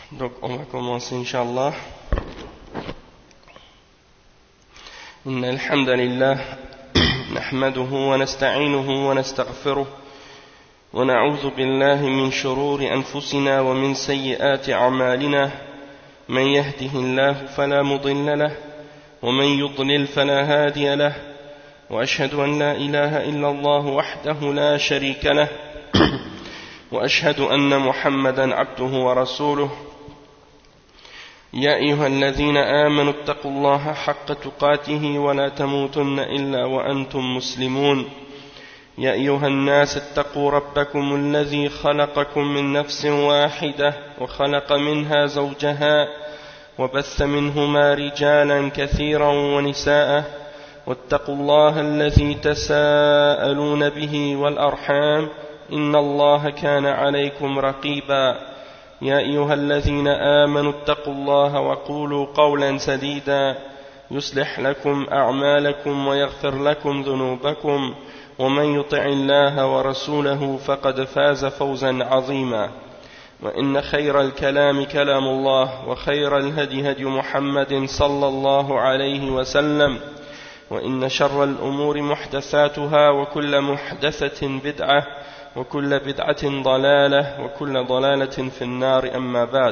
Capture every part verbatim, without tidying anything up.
Donc on va commencer Inch'Allah. إن الحمد لله نحمده ونستعينه ونستغفره ونعوذ بالله من شرور أنفسنا ومن سيئات أعمالنا من يهده الله فلا مضل له ومن يضلل فلا هادي له وأشهد أن لا إله إلا الله وحده لا شريك له وأشهد أن محمدا عبده ورسوله يا أيها الذين آمنوا اتقوا الله حق تقاته ولا تموتن إلا وأنتم مسلمون يا أيها الناس اتقوا ربكم الذي خلقكم من نفس واحدة وخلق منها زوجها وبث منهما رجالا كثيرا ونساء واتقوا الله الذي تساءلون به والأرحام إن الله كان عليكم رقيبا يا أيها الذين آمنوا اتقوا الله وقولوا قولا سديدا يصلح لكم أعمالكم ويغفر لكم ذنوبكم ومن يطع الله ورسوله فقد فاز فوزا عظيما وإن خير الكلام كلام الله وخير الهدي هدي محمد صلى الله عليه وسلم وإن شر الأمور محدثاتها وكل محدثة بدعة وكل بدعة ضلالة وكل ضلالة في النار أما بعد.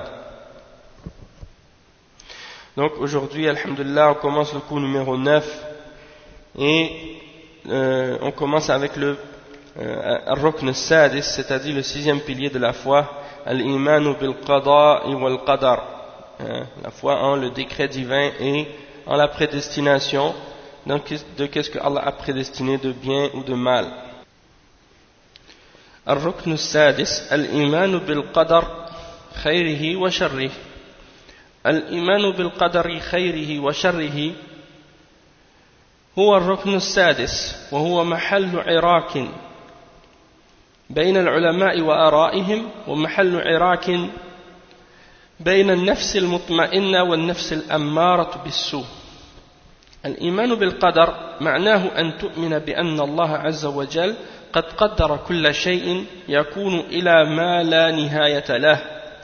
Donc aujourd'hui, alhamdulillah, on commence le cours numéro neuf et euh, on commence avec le euh, al-rukn al-sadis, c'est-à-dire le sixième pilier de la foi, al-imanu bil-qada'i wal-qadar, la foi en le décret divin et en la prédestination, donc de qu'est-ce que Allah a prédestiné de bien ou de mal. الركن السادس الإيمان بالقدر خيره وشره. الإيمان بالقدر خيره وشره هو الركن السادس وهو محل عراك بين العلماء وآرائهم ومحل عراك بين النفس المطمئنة والنفس الأمارة بالسوء. الإيمان بالقدر معناه أن تؤمن بأن الله عز وجل قد قدر كل شيء يكون إلى ما لا نهاية له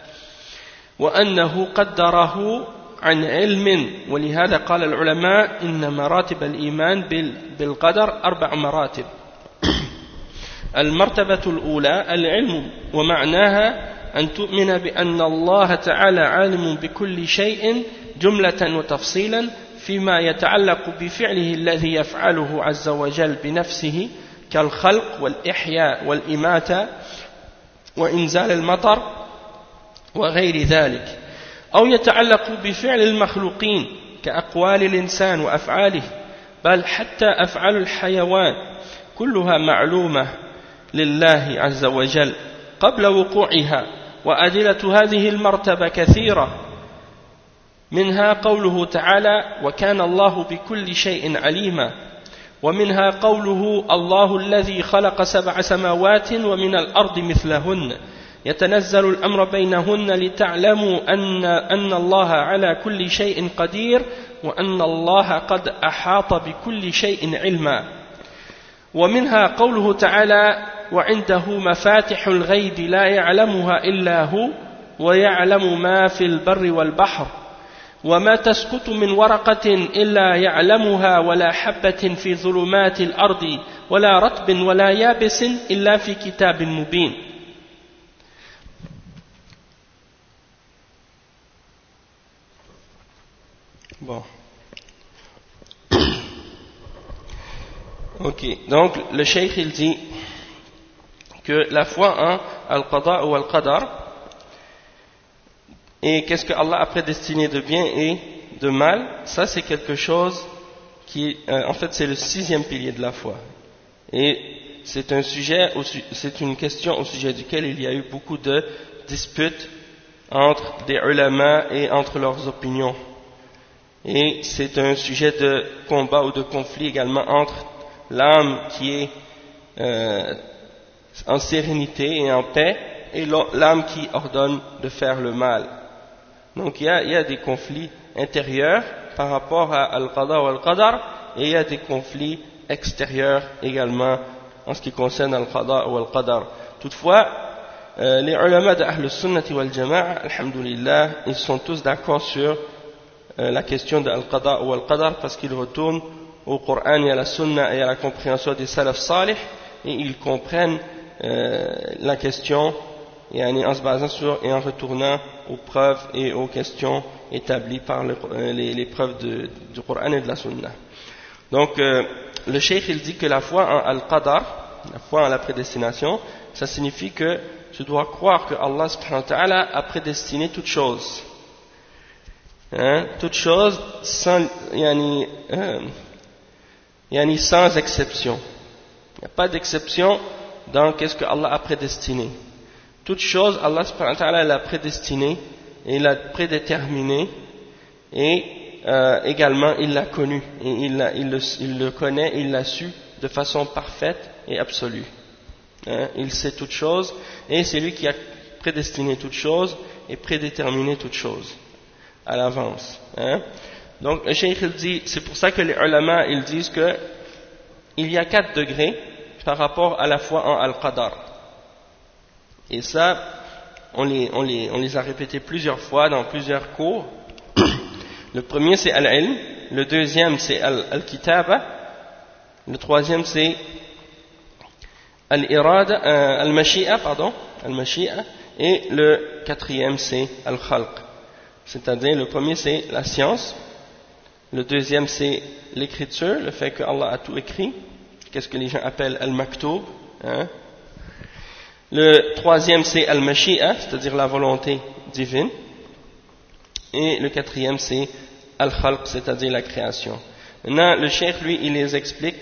وأنه قدره عن علم ولهذا قال العلماء إن مراتب الإيمان بالقدر أربع مراتب. المرتبة الأولى العلم ومعناها أن تؤمن بأن الله تعالى عالم بكل شيء جملة وتفصيلا فيما يتعلق بفعله الذي يفعله عز وجل بنفسه كالخلق والإحياء والإماتة وإنزال المطر وغير ذلك أو يتعلق بفعل المخلوقين كأقوال الإنسان وأفعاله بل حتى أفعال الحيوان كلها معلومة لله عز وجل قبل وقوعها. وأدلة هذه المرتبة كثيرة منها قوله تعالى وكان الله بكل شيء عليما ومنها قوله الله الذي خلق سبع سماوات ومن الأرض مثلهن يتنزل الأمر بينهن لتعلموا أن, أن الله على كل شيء قدير وأن الله قد أحاط بكل شيء علما. ومنها قوله تعالى وعنده مفاتح الغيب لا يعلمها إلا هو ويعلم ما في البر والبحر وما تسقط من ورقة إلا يعلمها ولا حبة في ظلمات الأرض ولا رطب ولا يابس إلا في كتاب مبين. Bon. Ok, donc le cheikh il dit que la foi en al-qada ou al-qadar et qu'est-ce que Allah a prédestiné de bien et de mal, ça c'est quelque chose qui, euh, en fait c'est le sixième pilier de la foi. Et c'est un sujet, c'est une question au sujet duquel il y a eu beaucoup de disputes entre des ulama et entre leurs opinions. Et c'est un sujet de combat ou de conflit également entre l'âme qui est euh, en sérénité et en paix et l'âme qui ordonne de faire le mal. Donc il y, a, il y a des conflits intérieurs par rapport à Al-Qada ou Al-Qadar et il y a des conflits extérieurs également en ce qui concerne Al-Qada ou Al-Qadar. Toutefois, euh, les ulama de Ahl al-Sunnati wal Jama'a, alhamdulillah, ils sont tous d'accord sur euh, la question de Al-Qada ou Al-Qadar parce qu'ils retournent au Coran et à la Sunna et à la compréhension des salaf salih et ils comprennent euh, la question et en se basant sur et en retournant aux preuves et aux questions établies par le, les, les preuves de, du Coran et de la Sunna. Donc euh, le cheikh il dit que la foi en Al-Qadar, la foi en la prédestination, ça signifie que tu dois croire que Allah subhanahu wa ta'ala a prédestiné toute chose. Hein, toute chose sans, yani, euh, yani sans exception. Il n'y a pas d'exception dans qu'est-ce que Allah a prédestiné. Toute chose, Allah subhanahu wa ta'ala l'a prédestiné et l'a prédéterminé et euh, également il l'a connu et il, l'a, il, le, il le connaît, il l'a su de façon parfaite et absolue. Hein, il sait toute chose et c'est lui qui a prédestiné toute chose et prédéterminé toute chose à l'avance. Hein. Donc le cheikh il dit, c'est pour ça que les ulama ils disent que il y a quatre degrés par rapport à la foi en Al-Qadar. Et ça, on les, on, les, on les a répétés plusieurs fois dans plusieurs cours. Le premier c'est Al-Ilm, le deuxième c'est Al-Kitaba, le troisième c'est Al-Irada, euh, Al-Mashi'a, pardon, Al-Mashi'a, et le quatrième c'est Al-Khalq. C'est-à-dire, le premier c'est la science, le deuxième c'est l'écriture, le fait que Allah a tout écrit, qu'est-ce que les gens appellent Al-Maktoub, hein. Le troisième c'est Al-Mashi'a, c'est-à-dire la volonté divine, et le quatrième c'est Al-Khalq, c'est-à-dire la création. Maintenant, le cheikh lui, il les explique,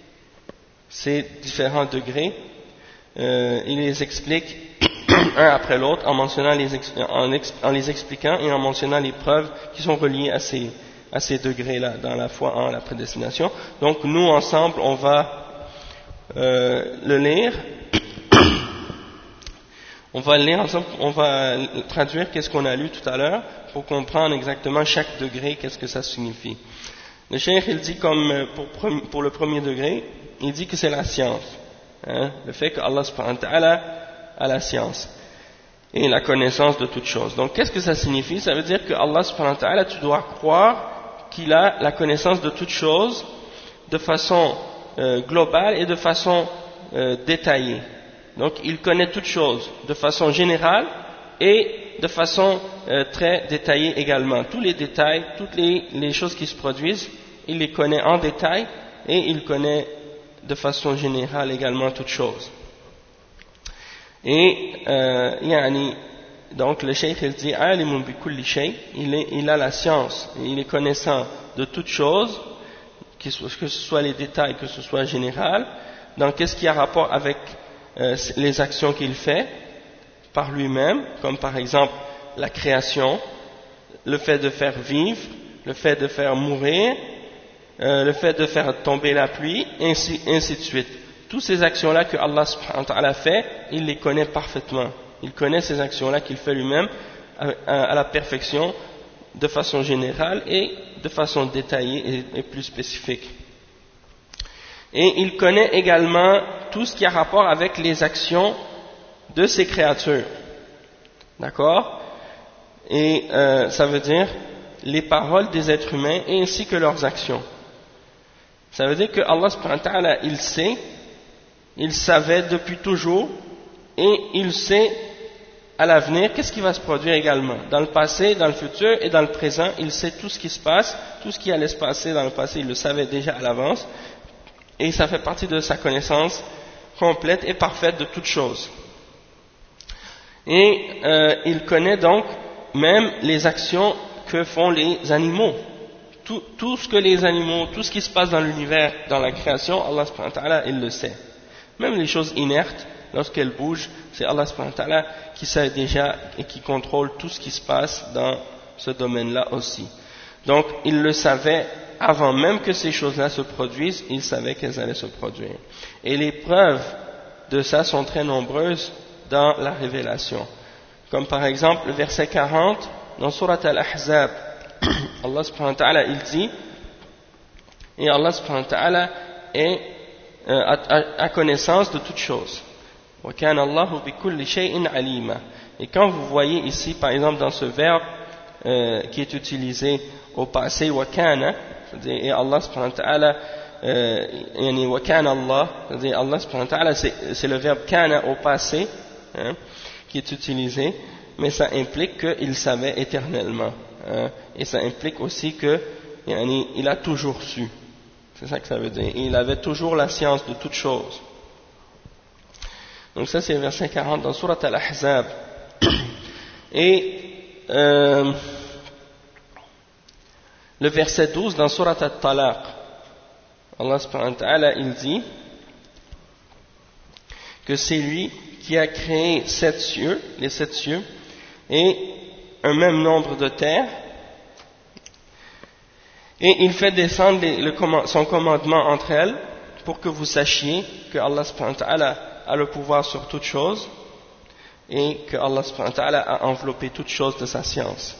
ces différents degrés, euh, il les explique un après l'autre en mentionnant les en, en les expliquant et en mentionnant les preuves qui sont reliées à ces, à ces degrés-là dans la foi en la prédestination. Donc nous ensemble on va euh, le lire, on va le lire ensemble, on va traduire qu'est-ce qu'on a lu tout à l'heure pour comprendre exactement chaque degré, qu'est-ce que ça signifie. Le cheikh il dit comme pour, pour le premier degré, il dit que c'est la science, hein, le fait que Allah subhanahu wa ta'ala a la science et la connaissance de toutes choses. Donc qu'est-ce que ça signifie? Ça veut dire que Allah subhanahu wa ta'ala, tu dois croire qu'il a la connaissance de toutes choses de façon euh, globale et de façon euh, détaillée. Donc il connaît toutes choses de façon générale et de façon euh, très détaillée également. Tous les détails, toutes les, les choses qui se produisent, il les connaît en détail et il connaît de façon générale également toutes choses. Et euh, yani, donc le cheikh il dit alimun bi kulli shay, il est il a la science et il est connaissant de toutes choses, que ce soit les détails, que ce soit général. Donc qu'est-ce qui a rapport avec euh, les actions qu'il fait par lui-même, comme par exemple la création, le fait de faire vivre, le fait de faire mourir, euh, le fait de faire tomber la pluie, ainsi, ainsi de suite. Toutes ces actions-là que Allah subhanahu wa ta'ala fait, il les connaît parfaitement. Il connaît ces actions-là qu'il fait lui-même à, à, à la perfection, de façon générale et de façon détaillée et, et plus spécifique. Et il connaît également tout ce qui a rapport avec les actions de ces créatures. D'accord? Et euh, ça veut dire les paroles des êtres humains ainsi que leurs actions. Ça veut dire que Allah subhanahu wa ta'ala, il sait, il savait depuis toujours et il sait à l'avenir qu'est-ce qui va se produire également. Dans le passé, dans le futur et dans le présent, il sait tout ce qui se passe, tout ce qui allait se passer dans le passé, il le savait déjà à l'avance et ça fait partie de sa connaissance complète et parfaite de toutes choses. Et euh, il connaît donc même les actions que font les animaux. Tout, tout ce que les animaux, tout ce qui se passe dans l'univers, dans la création, Allah subhanahu wa ta'ala, il le sait. Même les choses inertes, lorsqu'elles bougent, c'est Allah subhanahu wa ta'ala qui sait déjà et qui contrôle tout ce qui se passe dans ce domaine-là aussi. Donc, il le savait avant même que ces choses-là se produisent, il savait qu'elles allaient se produire. Et les preuves de ça sont très nombreuses dans la révélation. Comme par exemple le verset quarante dans Surat Al-Ahzab, Allah subhanahu wa ta'ala il dit, et Allah subhanahu wa ta'ala est euh, à, à connaissance de toutes choses. وَكَانَ اللَّهُ بِكُلِّ شَيْءٍ عَلِيمًا. Et quand vous voyez ici, par exemple, dans ce verbe euh, qui est utilisé au passé, وَكَانَ, c'est-à-dire, et Allah subhanahu wa ta'ala, euh, yani, وَكَانَ Allah, c'est-à-dire, Allah subhanahu wa ta'ala, c'est, c'est le verbe kana au passé, hein, qui est utilisé, mais ça implique qu'il savait éternellement, hein, et ça implique aussi que, yani, il a toujours su. C'est ça que ça veut dire. Et il avait toujours la science de toutes choses. Donc ça c'est le verset quarante dans Surat Al-Ahzab. Et euh, le verset douze dans Surat Al-Talaq. Allah subhanahu wa ta'ala il dit que c'est lui qui a créé sept cieux, les sept cieux, et un même nombre de terres. Et il fait descendre les, le, son commandement entre elles pour que vous sachiez que Allah subhanahu wa ta'ala a le pouvoir sur toutes choses et que Allah subhanahu wa ta'ala a enveloppé toutes choses de sa science.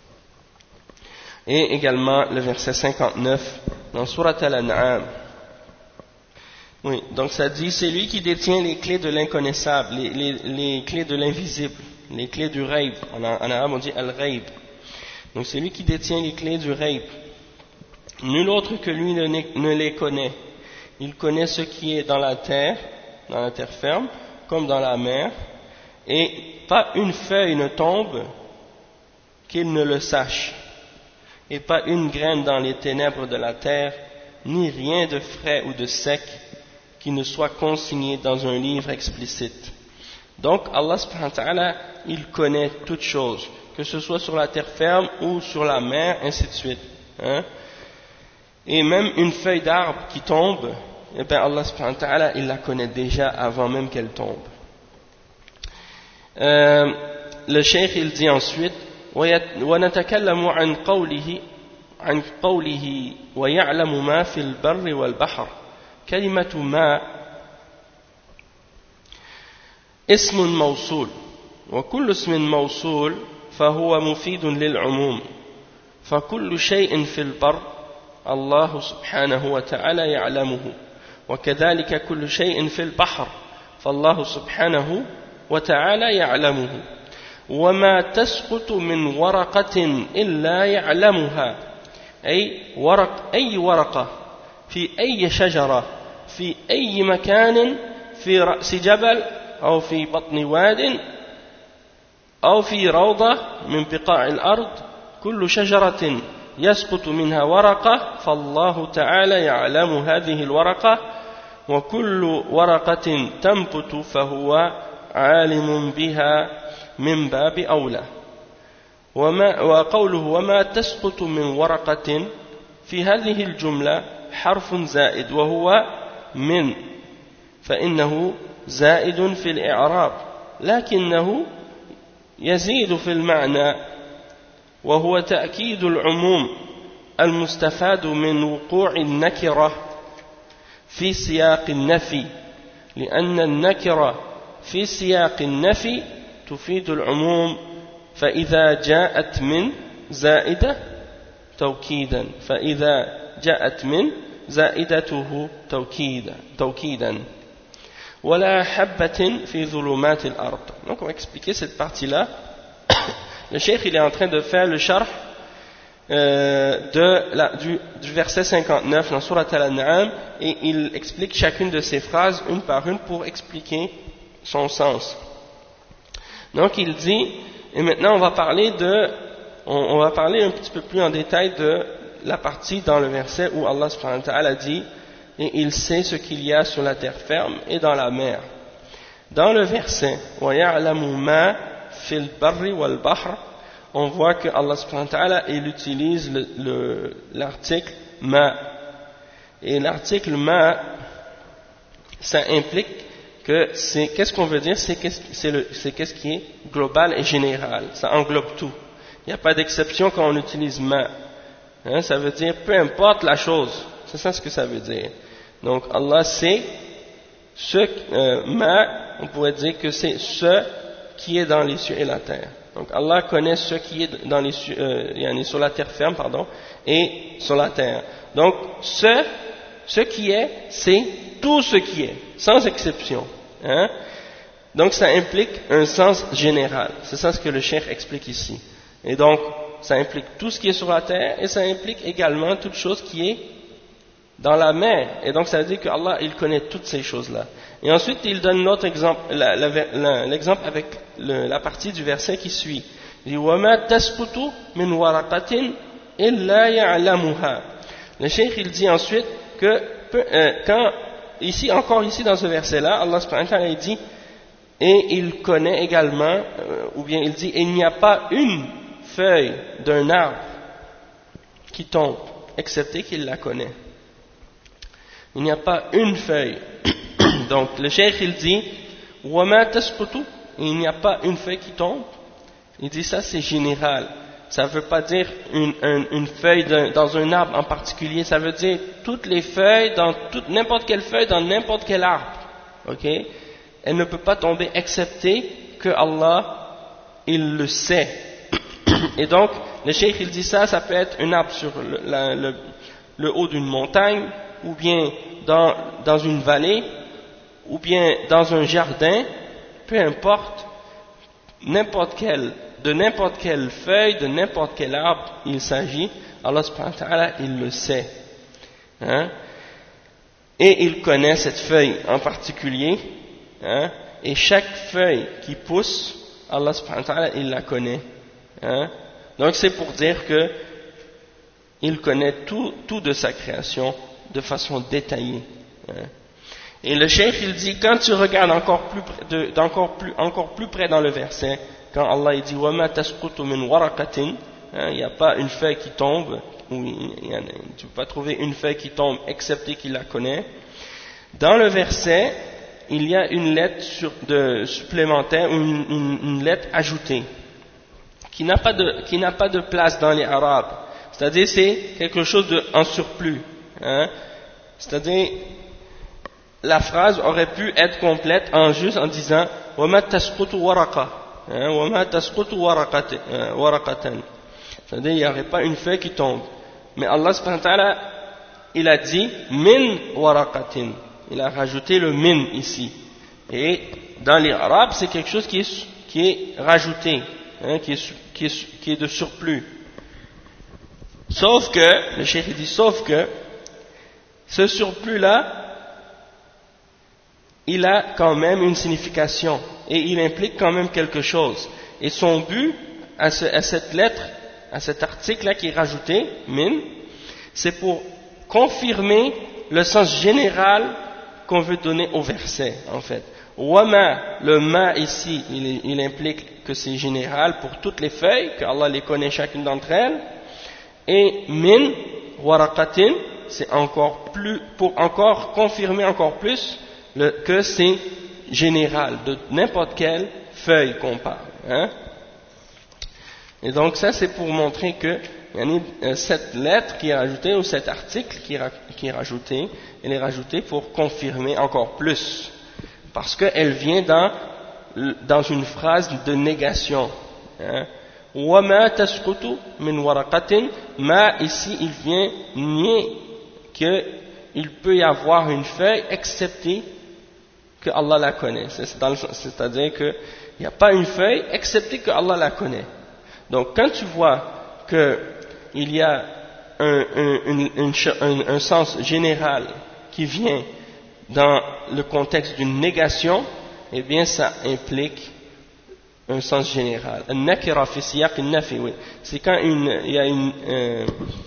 Et également le verset cinquante-neuf dans Surat Al-An'am. Oui, donc ça dit, c'est lui qui détient les clés de l'inconnaissable, les, les, les clés de l'invisible, les clés du Ghaib. En, en arabe on dit Al-Ghaib. Donc c'est lui qui détient les clés du Ghaib. Nul autre que lui ne, ne les connaît. Il connaît ce qui est dans la terre, dans la terre ferme, comme dans la mer, et pas une feuille ne tombe qu'il ne le sache, et pas une graine dans les ténèbres de la terre, ni rien de frais ou de sec qui ne soit consigné dans un livre explicite. Donc Allah subhanahu wa ta'ala, il connaît toutes choses, que ce soit sur la terre ferme ou sur la mer, ainsi de suite. Hein? Et même une feuille d'arbre qui tombe, eh bien Allah subhanahu wa ta'ala, il la connaît déjà avant même qu'elle tombe. Euh, le cheikh il dit ensuite, وَنَتَكَلَّمُ عَنْ قَوْلِهِ عَنْ قَوْلِهِ وَيَعْلَمُ مَا فِي الْبَرِّ وَالْبَحْرِ. كلمة ما اسم موصول، وكل اسم موصول فهو مفيد للعموم، فكل شيء في البر الله سبحانه وتعالى يعلمه، وكذلك كل شيء في البحر فالله سبحانه وتعالى يعلمه، وما تسقط من ورقة إلا يعلمها، أي ورق أي ورقة في أي شجرة في أي مكان في رأس جبل أو في بطن واد أو في روضة من بقاع الأرض، كل شجرة يسقط منها ورقة فالله تعالى يعلم هذه الورقة، وكل ورقة تنبت فهو عالم بها من باب أولى. وما وقوله وما تسقط من ورقة في هذه الجملة حرف زائد وهو من، فإنه زائد في الإعراب لكنه يزيد في المعنى، وهو تأكيد العموم المستفاد من وقوع النكرة في سياق النفي، لأن النكرة في سياق النفي تفيد العموم، فإذا جاءت من زائدة توكيدا فإذا جاءت من زائدته توكيدا توكيدا ولا حبة في ظلمات الأرض. Donc on va expliquer cette partie-là. Le cheikh il est en train de faire le sharh euh, de la, du, du verset cinquante-neuf dans Surat Al-An'am, et il explique chacune de ces phrases une par une pour expliquer son sens. Donc il dit, et maintenant on va parler de, on, on va parler un petit peu plus en détail de la partie dans le verset où Allah subhanahu wa ta'ala dit, et il sait ce qu'il y a sur la terre ferme et dans la mer. Dans le verset وَيَعْلَمُ مَا فِي الْبَرِّ وَالْبَحْرِ, on voit que Allah subhanahu wa ta'ala il utilise le, le, l'article ma, et l'article ma ça implique que c'est, qu'est-ce qu'on veut dire, c'est qu'est-ce, c'est, le, c'est qu'est-ce qui est global et général, ça englobe tout, il n'y a pas d'exception quand on utilise ma, hein, ça veut dire peu importe la chose, c'est ça ce que ça veut dire. Donc Allah sait ce, euh, ma, on pourrait dire que c'est ce qui est dans les cieux et la terre. Donc Allah connaît ce qui est dans les cieux, euh, sur la terre ferme, pardon, et sur la terre. Donc ce, ce qui est, c'est tout ce qui est, sans exception. Hein? Donc ça implique un sens général. C'est ça ce que le cheikh explique ici. Et donc, ça implique tout ce qui est sur la terre et ça implique également toute chose qui est dans la mer. Et donc ça veut dire que Allah, il connaît toutes ces choses-là. Et ensuite, il donne l'autre exemple, la, la, la, l'exemple avec le, la partie du verset qui suit. Il dit وَمَا تَسْقُطُ مِنْ وَرَقَةٍ إِلَّا يَعْلَمُهَا. Le cheikh, il dit ensuite que euh, quand, ici, encore ici dans ce verset-là, Allah subhanahu wa ta'ala, il dit et il connaît également, euh, ou bien il dit, il n'y a pas une feuille d'un arbre qui tombe, excepté qu'il la connaît. Il n'y a pas une feuille. Donc le cheikh il dit, وَمَا تَسْقُطُ, il n'y a pas une feuille qui tombe. Il dit ça c'est général. Ça ne veut pas dire une, une, une feuille de, dans un arbre en particulier, ça veut dire toutes les feuilles, dans toute, n'importe quelle feuille dans n'importe quel arbre. Ok? Elle ne peut pas tomber excepté que Allah, il le sait. Et donc, le cheikh il dit ça, ça peut être un arbre sur le, la, le, le haut d'une montagne, ou bien dans, dans une vallée, ou bien dans un jardin, peu importe, n'importe quel, de n'importe quelle feuille, de n'importe quel arbre il s'agit, Allah subhanahu wa ta'ala, il le sait. Hein? Et il connaît cette feuille en particulier, hein? Et chaque feuille qui pousse, Allah subhanahu wa ta'ala, il la connaît. Hein? Donc c'est pour dire que il connaît tout, tout de sa création de façon détaillée. Hein? Et le cheikh il dit, quand tu regardes encore plus, de, d'encore plus, encore plus près dans le verset, quand Allah il dit وَمَا تَسْقُطُ مِنْ وَرَقَةٍ, il n'y a pas une feuille qui tombe, ou il y a, tu ne peux pas trouver une feuille qui tombe excepté qu'il la connaît. Dans le verset, il y a une lettre sur, de, supplémentaire, une, une, une lettre ajoutée, qui n'a pas de, qui n'a pas de place dans les arabes. C'est-à-dire c'est quelque chose de, en surplus. Hein? C'est-à-dire la phrase aurait pu être complète en juste en disant وَمَا تَسْقُطُ وَرَقَةً, وَمَا تَسْقُطُ وَرَقَةً. C'est-à-dire il n'y aurait pas une feuille qui tombe. Mais Allah subhanahu wa ta'ala, il a dit min waraqatin. Il a rajouté le min ici. Et dans les arabes, c'est quelque chose qui est, qui est rajouté, hein, qui, est, qui, est, qui est de surplus. Sauf que, le cheikh dit, sauf que, ce surplus-là, il a quand même une signification. Et il implique quand même quelque chose. Et son but, à, ce, à cette lettre, à cet article-là qui est rajouté, min, c'est pour confirmer le sens général qu'on veut donner au verset, en fait. Wama, le ma ici, il, il implique que c'est général pour toutes les feuilles, que Allah les connaît chacune d'entre elles. Et min, waraqatin, c'est encore plus, pour encore confirmer encore plus le, que c'est général, de n'importe quelle feuille qu'on parle. Hein? Et donc ça c'est pour montrer que cette lettre qui est rajoutée, ou cet article qui est, qui est rajouté, elle est rajoutée pour confirmer encore plus, parce qu'elle vient dans, dans une phrase de négation. Hein? وَمَا تَسْقُطُ مِنْ وَرَقَةٍ, ma ici il vient nier qu'il peut y avoir une feuille excepté que Allah la connaît. C'est-à-dire qu'il n'y a pas une feuille excepté que Allah la connaît. Donc quand tu vois qu'il y a un, un, un, un, un sens général qui vient dans le contexte d'une négation, eh bien ça implique un sens général. C'est quand une, il y a une, euh,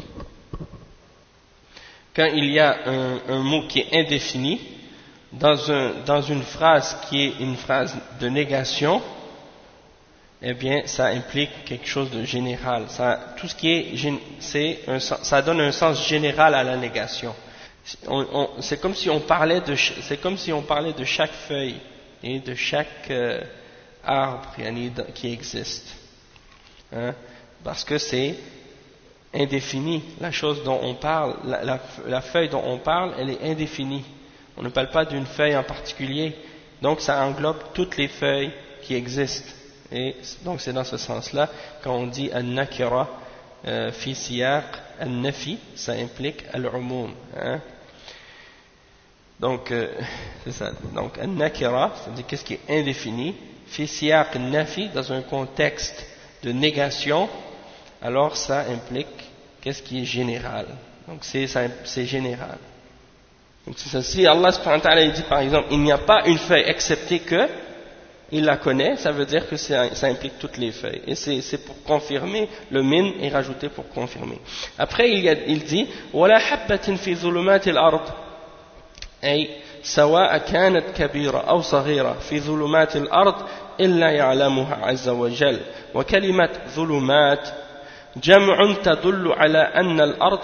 quand il y a un, un mot qui est indéfini dans, un, dans une phrase qui est une phrase de négation, eh bien, ça implique quelque chose de général. Ça, tout ce qui est, c'est un, ça donne un sens général à la négation. On, on, c'est comme si on parlait de, c'est comme si on parlait de chaque feuille et de chaque euh, arbre qui existe, hein, parce que c'est indéfini. La chose dont on parle, la, la, la feuille dont on parle, elle est indéfinie. On ne parle pas d'une feuille en particulier. Donc, ça englobe toutes les feuilles qui existent. Et donc c'est dans ce sens-là, quand on dit al-nakira euh, fi siyaq al-nafi, ça implique al-umum. Hein? Donc, euh, c'est ça. Donc, an-nakira, c'est-à-dire qu'est-ce qui est indéfini, fi siyaq nafi, dans un contexte de négation, alors ça implique qu'est-ce qui est général. Donc, c'est, ça, c'est général. Donc, c'est ça. Si Allah subhanahu wa ta'ala dit par exemple, il n'y a pas une feuille excepté que, il la connaît, ça veut dire que ça, ça implique toutes les feuilles. Et c'est, c'est pour confirmer, le min est rajouté pour confirmer. Après, il, y a, il dit, وَلَا حَبَّةٍ فِي ظُلُمَاتِ الْأَرْضِ أي سواء كانت كبيرة أو صغيرة في ظلمات الأرض إلا يعلمها عز وجل. وكلمة ظلمات جمع تدل على أن الأرض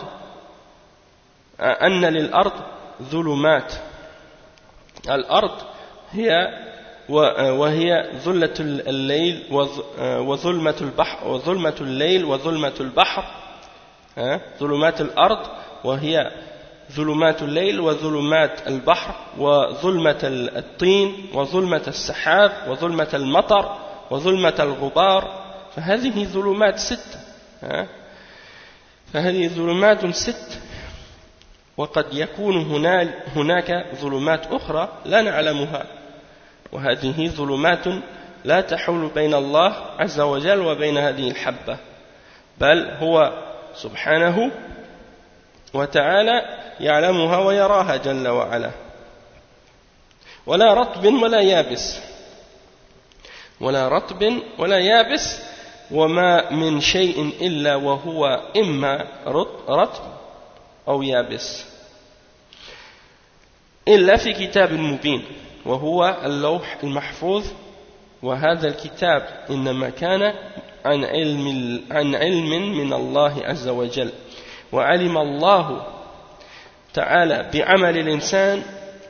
أن للأرض ظلمات. الأرض هي وهي ظلة الليل وظلمة البحر وظلمة الليل وظلمة البحر. ظلمات الأرض وهي ظلمات الليل وظلمات البحر وظلمة الطين وظلمة السحاب وظلمة المطر وظلمة الغبار. فهذه ظلمات ست فهذه ظلمات ست وقد يكون هناك ظلمات أخرى لا نعلمها، وهذه ظلمات لا تحول بين الله عز وجل وبين هذه الحبة، بل هو سبحانه وتعالى يعلمها ويراها جل وعلا. ولا رطب ولا يابس ولا رطب ولا يابس وما من شيء إلا وهو إما رطب أو يابس إلا في كتاب مبين وهو اللوح المحفوظ. وهذا الكتاب إنما كان عن علم عن علم من الله عز وجل. وعلم الله تعالى بعمل الإنسان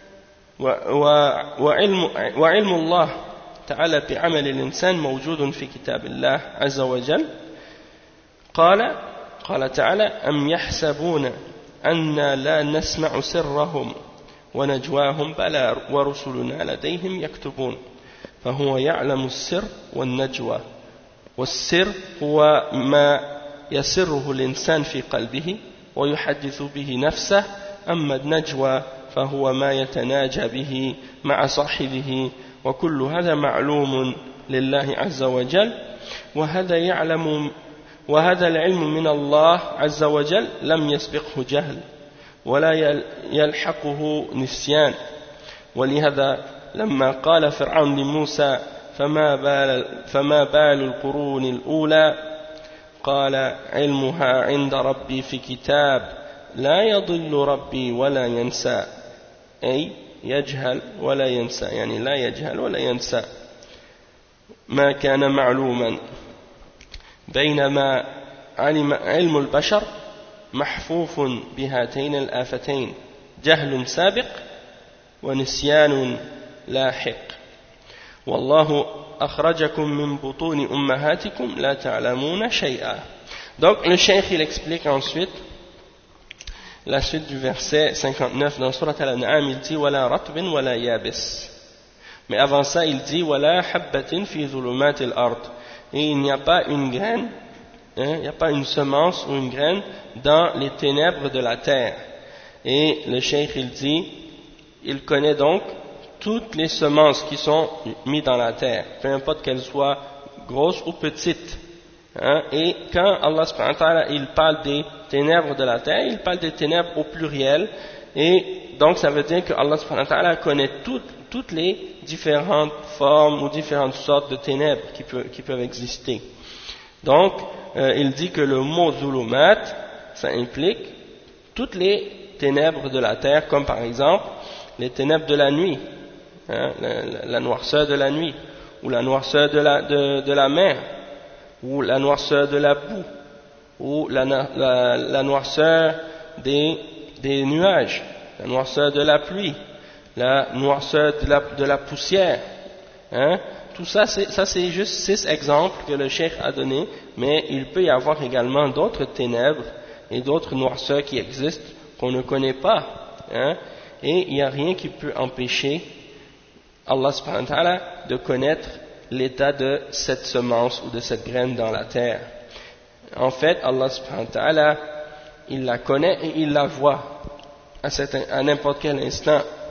وعلم, وعلم الله تعالى بعمل الإنسان موجود في كتاب الله عز وجل. قال قال تعالى أم يحسبون أن لا نسمع سرهم ونجواهم بلى ورسلنا لديهم يكتبون. فهو يعلم السر والنجوى، والسر هو ما يسره الإنسان في قلبه ويحدث به نفسه، أما النجوى فهو ما يتناجى به مع صاحبه، وكل هذا معلوم لله عز وجل. وهذا يعلم وهذا العلم من الله عز وجل لم يسبقه جهل ولا يلحقه نسيان. ولهذا لما قال فرعون لموسى فما بال, فما بال القرون الأولى قال علمها عند ربي في كتاب لا يضل ربي ولا ينسى، أي يجهل ولا ينسى، يعني لا يجهل ولا ينسى ما كان معلوما. بينما علم علم البشر محفوف بهاتين الآفتين، جهل سابق ونسيان لاحق. والله أخرجكم من بطون أمهاتكم لا تعلمون شيئا. Donc le cheikh il explique ensuite la suite du verset cinquante-neuf dans Surat Al-An'am. Il dit wala ratbin wala yabis, mais avant ça il dit wala habbatin fi dhulumat al-ard, et il n'y a pas une graine, hein, il n'y a pas une semence ou une graine dans les ténèbres de la terre. Et le cheikh il dit, il connaît donc toutes les semences qui sont mises dans la terre, peu importe qu'elles soient grosses ou petites. Hein, et quand Allah subhanahu wa ta'ala il parle des ténèbres de la terre, il parle des ténèbres au pluriel, et donc ça veut dire que Allah subhanahu wa ta'ala connaît toutes, toutes les différentes formes ou différentes sortes de ténèbres qui, peut, qui peuvent exister. Donc euh, il dit que le mot zulumat, ça implique toutes les ténèbres de la terre, comme par exemple les ténèbres de la nuit, hein, la, la, la noirceur de la nuit, ou la noirceur de la, de, de la mer, ou la noirceur de la boue, ou la, la, la noirceur des, des nuages, la noirceur de la pluie, la noirceur de la, de la poussière. Hein. Tout ça, c'est, ça c'est juste six exemples que le cheikh a donnés, mais il peut y avoir également d'autres ténèbres et d'autres noirceurs qui existent qu'on ne connaît pas. Hein. Et il n'y a rien qui peut empêcher Allah subhanahu wa ta'ala de connaître l'état de cette semence ou de cette graine dans la terre. En fait, Allah subhanahu wa ta'ala, il la connaît et il la voit à, à n'importe quel instant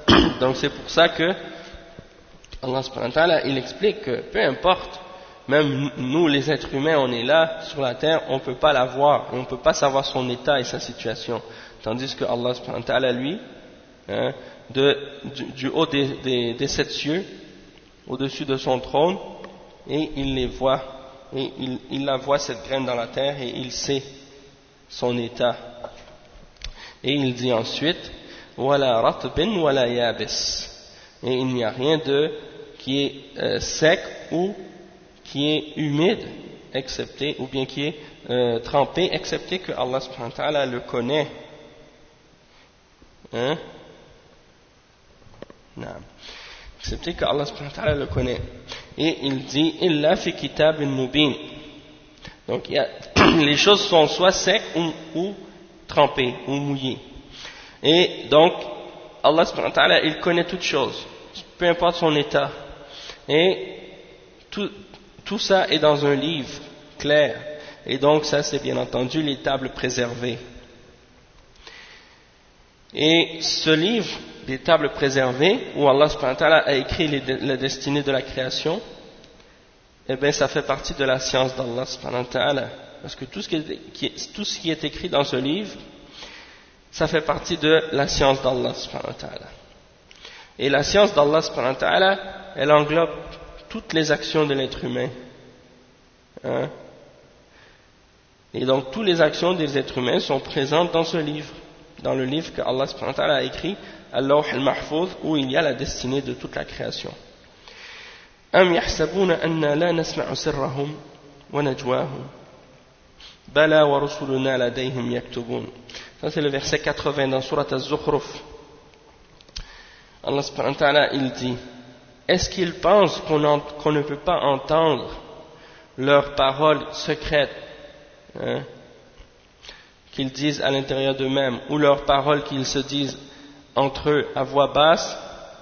Donc c'est pour ça que Allah subhanahu wa ta'ala, il explique que peu importe, même nous les êtres humains, on est là sur la terre, on ne peut pas la voir, on ne peut pas savoir son état et sa situation. Tandis que Allah subhanahu wa ta'ala, lui, hein, de, du, du haut des, des, des sept cieux, au-dessus de son trône, et il les voit, et il, il la voit cette graine dans la terre, et il sait son état. Et il dit ensuite, wala ratbin wala yabis. Et il n'y a rien de qui est euh, sec ou qui est humide, excepté, ou bien qui est euh, trempé, excepté que Allah subhanahu wa ta'ala le connaît. Hein? Non. Excepté que Allah subhanahu wa ta'ala le connaît. Et il dit, illa fi kitabin mubin. Donc il y a, les choses sont soit secs ou, ou trempées, ou mouillées. Et donc, Allah subhanahu wa ta'ala, il connaît toutes choses, peu importe son état. Et tout, tout ça est dans un livre clair. Et donc ça c'est bien entendu les tables préservées. Et ce livre des tables préservées, où Allah subhanahu wa ta'ala a écrit les, la destinée de la création, eh bien ça fait partie de la science d'Allah subhanahu wa ta'ala. Parce que tout ce qui est, qui est, tout ce qui est écrit dans ce livre, ça fait partie de la science d'Allah subhanahu wa ta'ala. Et la science d'Allah subhanahu wa ta'ala, elle englobe toutes les actions de l'être humain. Hein? Et donc toutes les actions des êtres humains sont présentes dans ce livre, dans le livre que Allah subhanahu wa ta'ala a écrit, Al-Lawh al-Mahfouz, où il y a la destinée de toute la création. Am yahsabuna anna la nasma'u sirrahum wa najwahum bala wa rusuluna ladayhim yaktubun. Ça c'est le verset quatre-vingts dans Surat Az-Zukhruf. Allah subhanahu wa ta'ala il dit, est-ce qu'ils pensent qu'on, qu'on ne peut pas entendre leurs paroles secrètes, hein, qu'ils disent à l'intérieur d'eux-mêmes, ou leurs paroles qu'ils se disent entre eux à voix basse?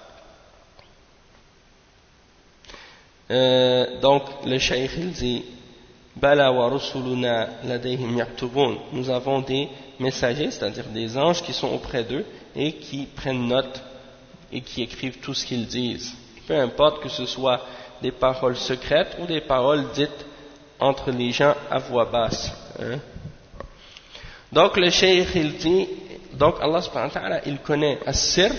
euh, donc le shaykh il dit, Bala wa rusuluna ladayhim yaktubun. Nous avons des messagers, c'est-à-dire des anges qui sont auprès d'eux et qui prennent note et qui écrivent tout ce qu'ils disent. Peu importe que ce soit des paroles secrètes ou des paroles dites entre les gens à voix basse. Hein. Donc le cheikh il dit, donc Allah subhanahu wa ta'ala il connaît as-sir,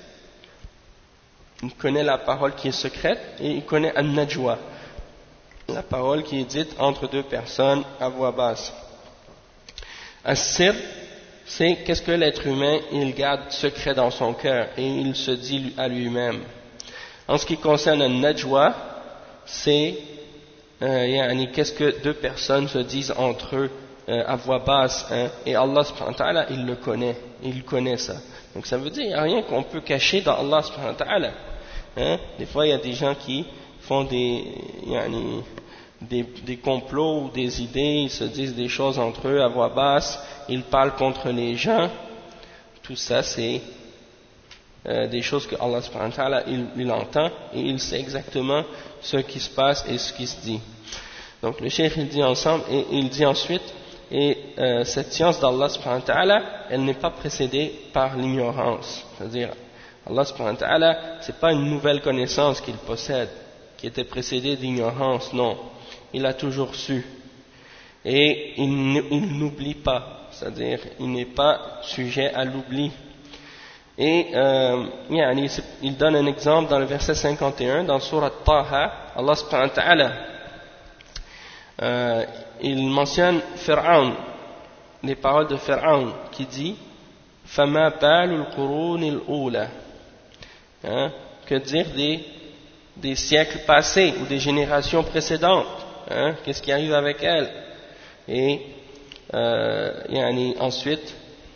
il connaît la parole qui est secrète et il connaît an-najwa, la parole qui est dite entre deux personnes à voix basse. As-sir, c'est qu'est-ce que l'être humain il garde secret dans son cœur et il se dit à lui-même. En ce qui concerne un najwa, c'est euh, qu'est-ce que deux personnes se disent entre eux euh, à voix basse, hein, et Allah subhanahu wa ta'ala il le connaît, il connaît ça. Donc ça veut dire qu'il n'y a rien qu'on peut cacher dans Allah subhanahu wa ta'ala. Hein. Des fois il y a des gens qui font des, yani, des, des complots ou des idées, ils se disent des choses entre eux à voix basse, ils parlent contre les gens. Tout ça c'est euh, des choses que Allah subhanahu wa ta'ala il, il entend et il sait exactement ce qui se passe et ce qui se dit. Donc le cheikh il dit ensemble et il dit ensuite, et euh, cette science d'Allah subhanahu wa ta'ala elle n'est pas précédée par l'ignorance, c'est-à-dire Allah subhanahu wa ta'ala c'est pas une nouvelle connaissance qu'il possède qui était précédée d'ignorance, non, il a toujours su et il, il n'oublie pas, c'est-à-dire il n'est pas sujet à l'oubli. Et euh, il donne un exemple dans le verset cinquante et un dans Surat Taha. Allah subhanahu wa ta'ala euh, il mentionne Pharaon, les paroles de Pharaon qui dit Fama balul qurunil ula, que dire des, des siècles passés ou des générations précédentes, hein, qu'est-ce qui arrive avec elles. Et euh, yani, ensuite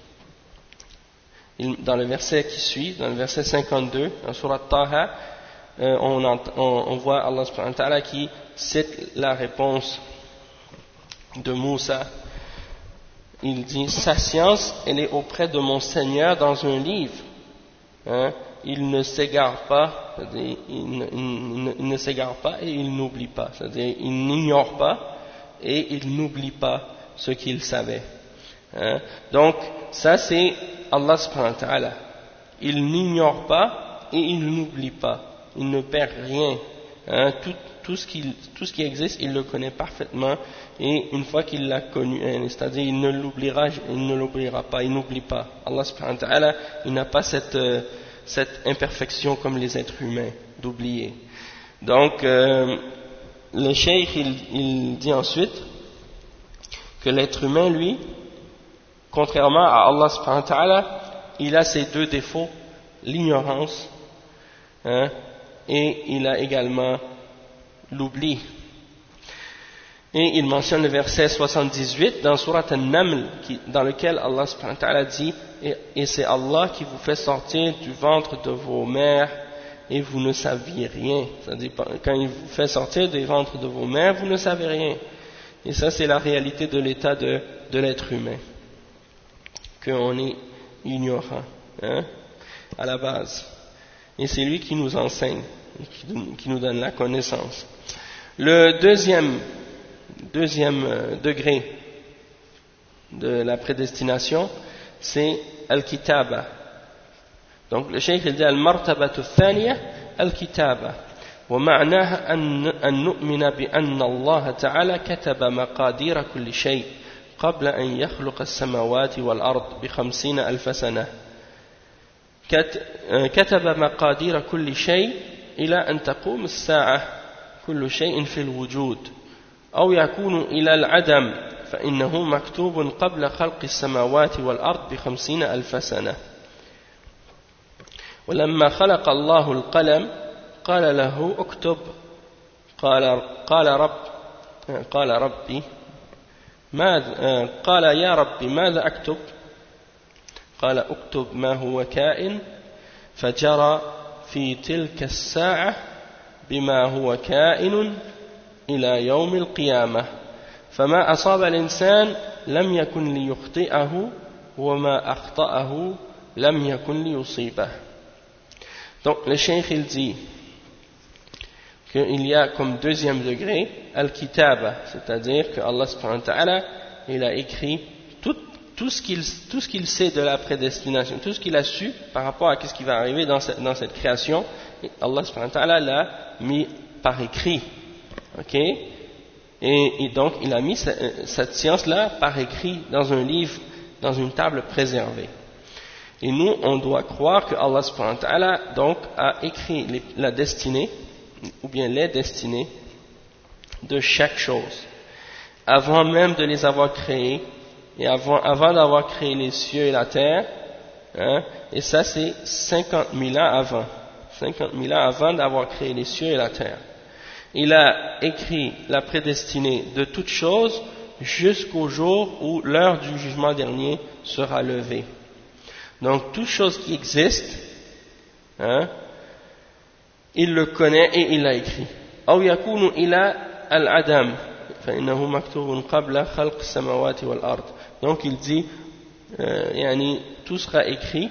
dans le verset qui suit, dans le verset cinquante-deux, dans Surat Taha, euh, on, on, on voit Allah subhanahu wa ta'ala qui cite la réponse de Moussa. Il dit, sa science, elle est auprès de mon Seigneur dans un livre. Hein? Il ne s'égare pas, c'est-à-dire, il, ne, il, il ne s'égare pas et il n'oublie pas. C'est-à-dire, il n'ignore pas et il n'oublie pas ce qu'il savait. Hein? Donc, ça c'est Allah subhanahu wa ta'ala. il n'ignore pas et il n'oublie pas, il ne perd rien, hein, tout, tout, ce qui, tout ce qui existe, il le connaît parfaitement, et une fois qu'il l'a connu, hein, c'est-à-dire il ne l'oubliera, il ne l'oubliera pas, il n'oublie pas. Allah subhanahu wa ta'ala, il n'a pas cette, euh, cette imperfection comme les êtres humains, d'oublier. Donc, euh, le cheikh, il, il dit ensuite que l'être humain, lui, contrairement à Allah subhanahu wa ta'ala, il a ces deux défauts, l'ignorance, hein, et il a également l'oubli. Et il mentionne le verset soixante-dix-huit dans Surat An-Naml, qui, dans lequel Allah subhanahu wa ta'ala dit et, et c'est Allah qui vous fait sortir du ventre de vos mères et vous ne saviez rien. C'est-à-dire, quand il vous fait sortir des ventres de vos mères, vous ne savez rien. Et ça, c'est la réalité de l'état de, de l'être humain, qu'on est ignorant, hein, à la base. Et c'est lui qui nous enseigne, qui, qui nous donne la connaissance. Le deuxième, deuxième euh, degré de la prédestination, c'est Al-Kitaba. Donc le cheikh il dit Al-Martabatu Thaniya Al-Kitaba. ومعناها أن, أن نؤمن بأن الله تعالى كتب مقادير كل شيء قبل أن يخلق السماوات والأرض بخمسين ألف سنة. كتب مقادير كل شيء إلى أن تقوم الساعة كل شيء في الوجود أو يكون إلى العدم فإنه مكتوب قبل خلق السماوات والأرض بخمسين ألف سنة. ولما خلق الله القلم قال له اكتب قال قال رب قال ربي ماذا قال يا ربي ماذا أكتب قال اكتب ما هو كائن فجرى في تلك الساعة بما هو كائن إلى يوم القيامة فما أصاب الإنسان لم يكن ليخطئه وما أخطأه لم يكن ليصيبه. Donc le cheikh il dit qu'il y a comme deuxième degré Al-Kitaba, c'est-à-dire que Allah subhanahu wa ta'ala il a écrit tout, tout ce qu'il tout ce qu'il sait de la prédestination, tout ce qu'il a su par rapport à ce qui va arriver dans cette, dans cette création, Allah subhanahu wa ta'ala l'a mis par écrit, ok, et, et donc il a mis cette, cette science-là par écrit dans un livre, dans une table préservée. Et nous, on doit croire que Allah subhanahu wa ta'ala donc a écrit les, la destinée ou bien les destinées de chaque chose avant même de les avoir créées et avant, avant d'avoir créé les cieux et la terre, hein, et ça c'est cinquante mille ans avant cinquante mille ans avant d'avoir créé les cieux et la terre. Il a écrit la prédestinée de toutes choses jusqu'au jour où l'heure du jugement dernier sera levée. Donc toute chose qui existe, hein, il le connaît et il l'a écrit. أو يكون إلى العدم فإنه مكتوب قبل خلق السماوات والأرض. Donc il dit, euh, يعني, tout sera écrit,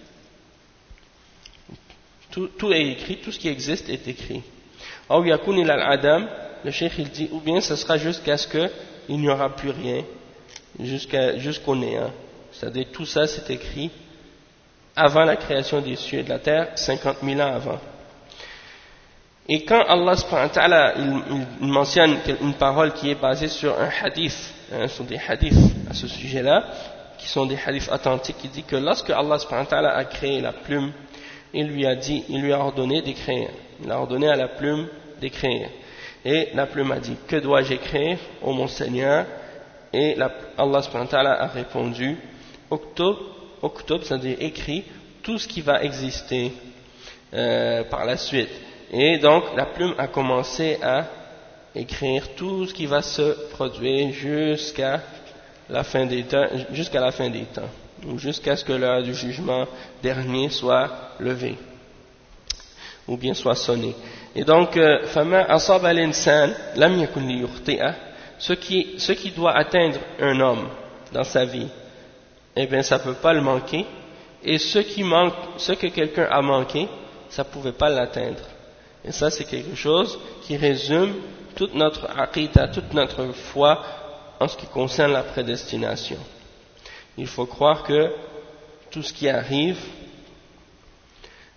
tout, tout est écrit, tout ce qui existe est écrit. أو يكون إلى العدم, le cheikh il dit, ou bien ce sera jusqu'à ce qu'il n'y aura plus rien, jusqu'à, jusqu'au néant. C'est-à-dire tout ça c'est écrit avant la création des cieux et de la terre, cinquante mille ans avant. Et quand Allah subhanahu wa ta'ala il, il mentionne une parole qui est basée sur un hadith, hein, sur des hadiths à ce sujet-là, qui sont des hadiths authentiques, il dit que lorsque Allah subhanahu wa ta'ala a créé la plume, il lui a dit, il lui a ordonné d'écrire, il a ordonné à la plume d'écrire. Et la plume a dit, que dois-je écrire, ô mon Seigneur? Et la, Allah subhanahu wa ta'ala a répondu, Uktub, Uktub, c'est-à-dire écrit tout ce qui va exister euh, par la suite. Et donc la plume a commencé à écrire tout ce qui va se produire jusqu'à la fin des temps, jusqu'à la fin des temps, ou jusqu'à ce que l'heure du jugement dernier soit levée, ou bien soit sonnée. Et donc, فَمَا أَصَابَ الْإِنسَانَ لَمْ يَكُنْ لِيُخْطِئَهُ, ce qui, ce qui doit atteindre un homme dans sa vie, eh bien ça ne peut pas le manquer, et ce qui manque, ce que quelqu'un a manqué, ça ne pouvait pas l'atteindre. Et ça c'est quelque chose qui résume toute notre aqidah, toute notre foi en ce qui concerne la prédestination. Il faut croire que tout ce qui arrive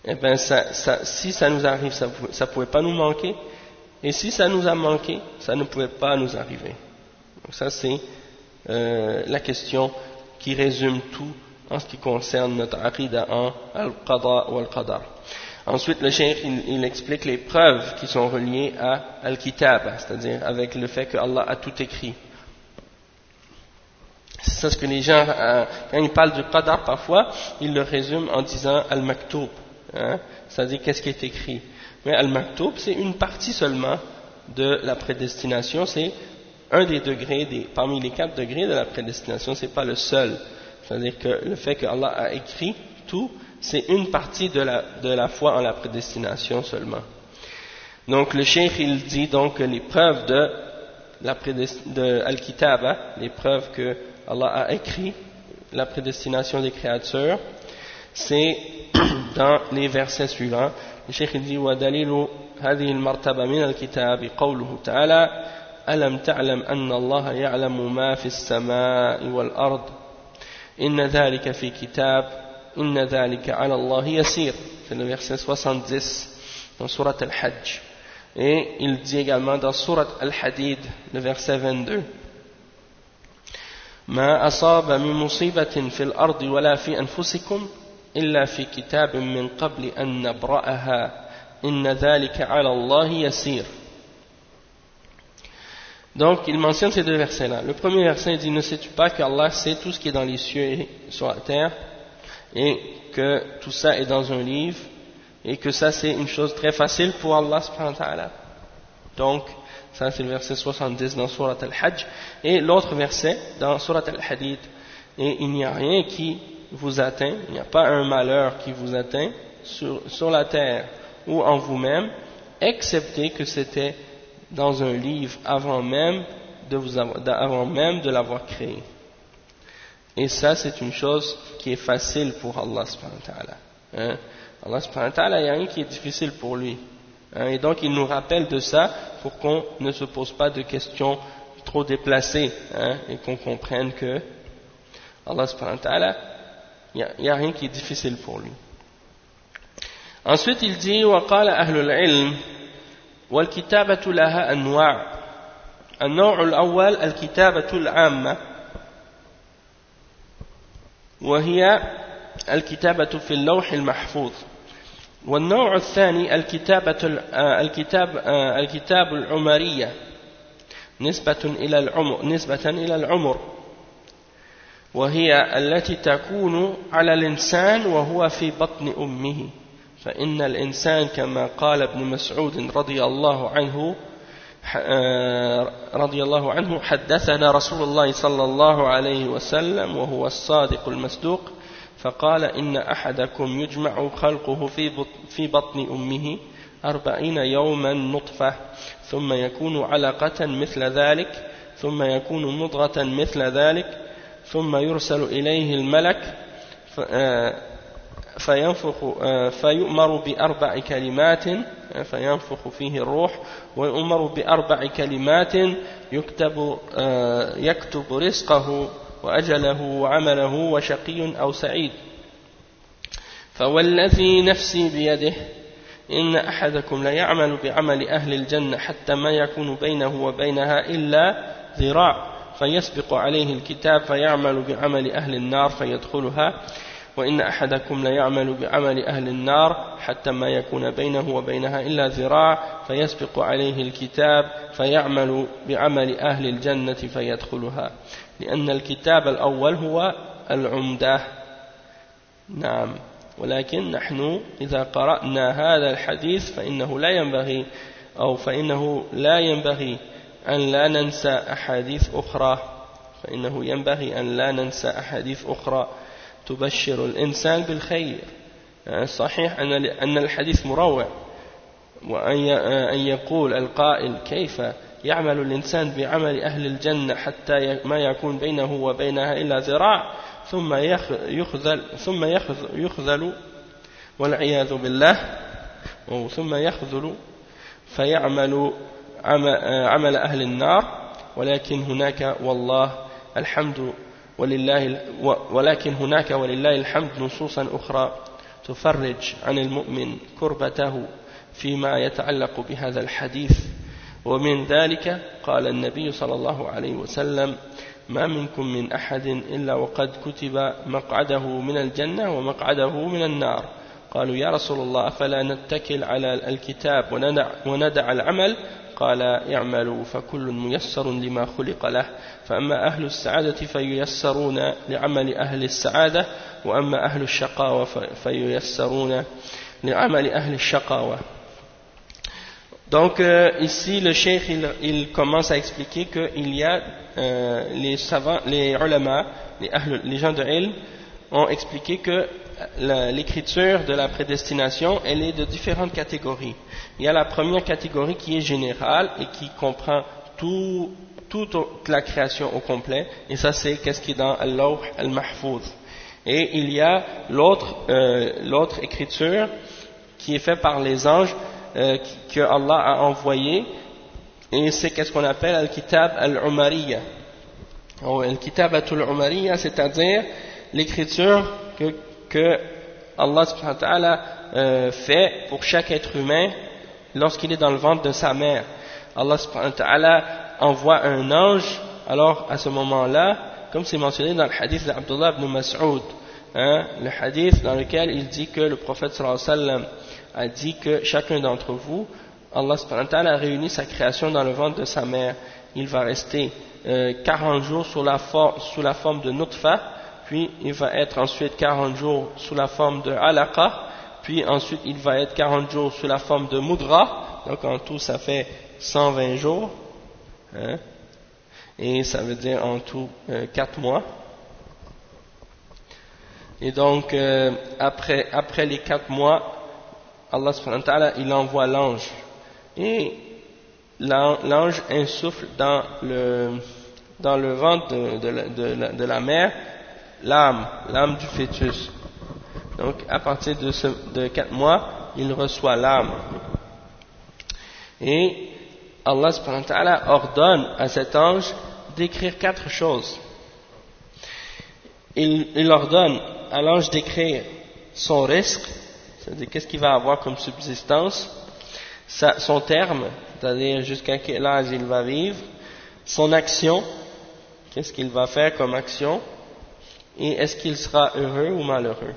eh ben ça, ça, si ça nous arrive, ça ne pouvait pas nous manquer, et si ça nous a manqué, ça ne pouvait pas nous arriver. Donc ça c'est euh, la question qui résume tout en ce qui concerne notre aqida en al-qada ou al-qadar. Ensuite le cheikh il, il explique les preuves qui sont reliées à al-kitab, c'est-à-dire avec le fait que Allah a tout écrit. C'est ça ce que les gens, euh, quand ils parlent du qadar parfois, ils le résument en disant al-maktoub, hein, c'est-à-dire qu'est-ce qui est écrit. Mais al-maktoub c'est une partie seulement de la prédestination, c'est un des degrés, des, parmi les quatre degrés de la prédestination, c'est pas le seul. C'est-à-dire que le fait que Allah a écrit tout, c'est une partie de la, de la foi en la prédestination seulement. Donc le cheikh il dit donc que les preuves de, la de Al-Kitaba, les preuves que Allah a écrit la prédestination des créatures, c'est dans les versets suivants. Le cheikh il dit وَدَلِيلُ هذه المرتبة من الكتاب قوله تعالى ألم تعلم أن الله يعلم ما في السماء والأرض إن ذلك في كتاب إن ذلك على الله يسير. C'est le verset soixante-dix dans Surat Al-Hajj. Et il dit également dans Surat Al-Hadid, le verset vingt-deux, ما أصاب من مصيبة في الأرض ولا في أنفسكم إلا في كتاب من قبل أن نبرأها إن ذلك على الله يسير. Donc il mentionne ces deux versets-là. Le premier verset il dit, ne sais-tu pas qu'Allah sait tout ce qui est dans les cieux et sur la terre, et que tout ça est dans un livre, et que ça c'est une chose très facile pour Allah subhanahu wa ta'ala. Donc ça c'est le verset soixante-dix dans Surat Al-Hajj, et l'autre verset dans Surat Al-Hadid, et il n'y a rien qui vous atteint, il n'y a pas un malheur qui vous atteint sur, sur la terre ou en vous-même, excepté que c'était dans un livre avant même de, vous avoir, avant même de l'avoir créé. Et ça c'est une chose qui est facile pour Allah subhanahu wa ta'ala. Hein? Allah subhanahu wa ta'ala, il n'y a rien qui est difficile pour lui. Hein? Et donc il nous rappelle de ça pour qu'on ne se pose pas de questions trop déplacées, hein? Et qu'on comprenne que Allah subhanahu wa ta'ala, il n'y a, a rien qui est difficile pour lui. Ensuite il dit وقال أهل العلم والكتابة لها أنواع. النوع الأول الكتابة العامة وهي الكتابة في اللوح المحفوظ. والنوع الثاني الكتابة الكتاب الكتاب العمرية نسبة إلى العمر نسبة إلى العمر وهي التي تكون على الإنسان وهو في بطن أمه. فإن الإنسان كما قال ابن مسعود رضي الله عنه رضي الله عنه حدثنا رسول الله صلى الله عليه وسلم وهو الصادق المصدوق فقال إن أحدكم يجمع خلقه في بطن أمه أربعين يوما نطفة ثم يكون علقة مثل ذلك ثم يكون مضغة مثل ذلك ثم يرسل إليه الملك فينفخ فيؤمر بأربع كلمات فينفخ فيه الروح ويؤمر بأربع كلمات يكتب يكتب رزقه وأجله وعمله وشقي أو سعيد. فوالذي نفسي بيده إن أحدكم ليعمل بعمل أهل الجنة حتى ما يكون بينه وبينها إلا ذراع فيسبق عليه الكتاب فيعمل بعمل أهل النار فيدخلها وإن أحدكم ليعمل بعمل أهل النار حتى ما يكون بينه وبينها إلا ذراع فيسبق عليه الكتاب فيعمل بعمل أهل الجنة فيدخلها لأن الكتاب الأول هو العمدة. نعم ولكن نحن إذا قرأنا هذا الحديث فإنه لا ينبغي أو فإنه لا ينبغي أن لا ننسى أحاديث أخرى فإنه ينبغي أن لا ننسى أحاديث أخرى تبشر الإنسان بالخير. صحيح أن الحديث مروع وأن يقول القائل كيف يعمل الإنسان بعمل أهل الجنة حتى ما يكون بينه وبينها إلا ذراع ثم يخذل ثم يخذل والعياذ بالله ثم يخذل فيعمل عمل أهل النار. ولكن هناك والله الحمد ولله ولكن هناك ولله الحمد نصوصا أخرى تفرج عن المؤمن كربته فيما يتعلق بهذا الحديث ومن ذلك قال النبي صلى الله عليه وسلم ما منكم من أحد إلا وقد كتب مقعده من الجنة ومقعده من النار قالوا يا رسول الله فلا نتكل على الكتاب وندع, وندع العمل قال اعملوا فكل ميسر لما خلق له فأما أهل السعادة فييسرون لعمل أهل السعادة وأما أهل الشقاوة فييسرون لعمل أهل الشقاوة. Donc euh, ici le cheikh il, il commence à expliquer qu'il y a euh, les savants, les ulama, les, ahl, les gens de ilm ont expliqué que l'écriture de la prédestination elle est de différentes catégories. Il y a la première catégorie qui est générale et qui comprend tout, toute la création au complet et ça c'est qu'est-ce qui est dans Al-Lawh Al-Mahfouz. Et il y a l'autre euh, l'autre écriture qui est faite par les anges Euh, que Allah a envoyé et c'est qu'est-ce qu'on appelle Al-Kitab Al-Umariya ou Al-Kitab Al-Umariya, c'est-à-dire l'écriture que, que Allah subhanahu wa ta'ala euh, fait pour chaque être humain lorsqu'il est dans le ventre de sa mère. Allah subhanahu wa ta'ala envoie un ange, alors à ce moment-là, comme c'est mentionné dans le hadith d'Abdullah ibn Mas'ud, hein, le hadith dans lequel il dit que le prophète sallallahu alayhi wa sallam a dit que chacun d'entre vous, Allah subhanahu wa ta'ala a réuni sa création dans le ventre de sa mère. Il va rester euh, quarante jours sous la, for sous la forme de nutfa, puis il va être ensuite quarante jours sous la forme de alaqa, puis ensuite il va être quarante jours sous la forme de mudra, donc en tout ça fait cent vingt jours, hein, et ça veut dire en tout euh, quatre mois. Et donc euh, après, après les quatre mois, Allah subhanahu wa ta'ala, il envoie l'ange et l'ange insuffle dans le, dans le ventre de, de, la, de, la, de la mère l'âme, l'âme du fœtus. Donc à partir de, ce, de quatre mois, il reçoit l'âme. Et Allah subhanahu wa ta'ala ordonne à cet ange d'écrire quatre choses. Il, il ordonne à l'ange d'écrire son risque, c'est-à-dire qu'est-ce qu'il va avoir comme subsistance, sa, son terme, c'est-à-dire jusqu'à quel âge il va vivre, son action, qu'est-ce qu'il va faire comme action, et est-ce qu'il sera heureux ou malheureux.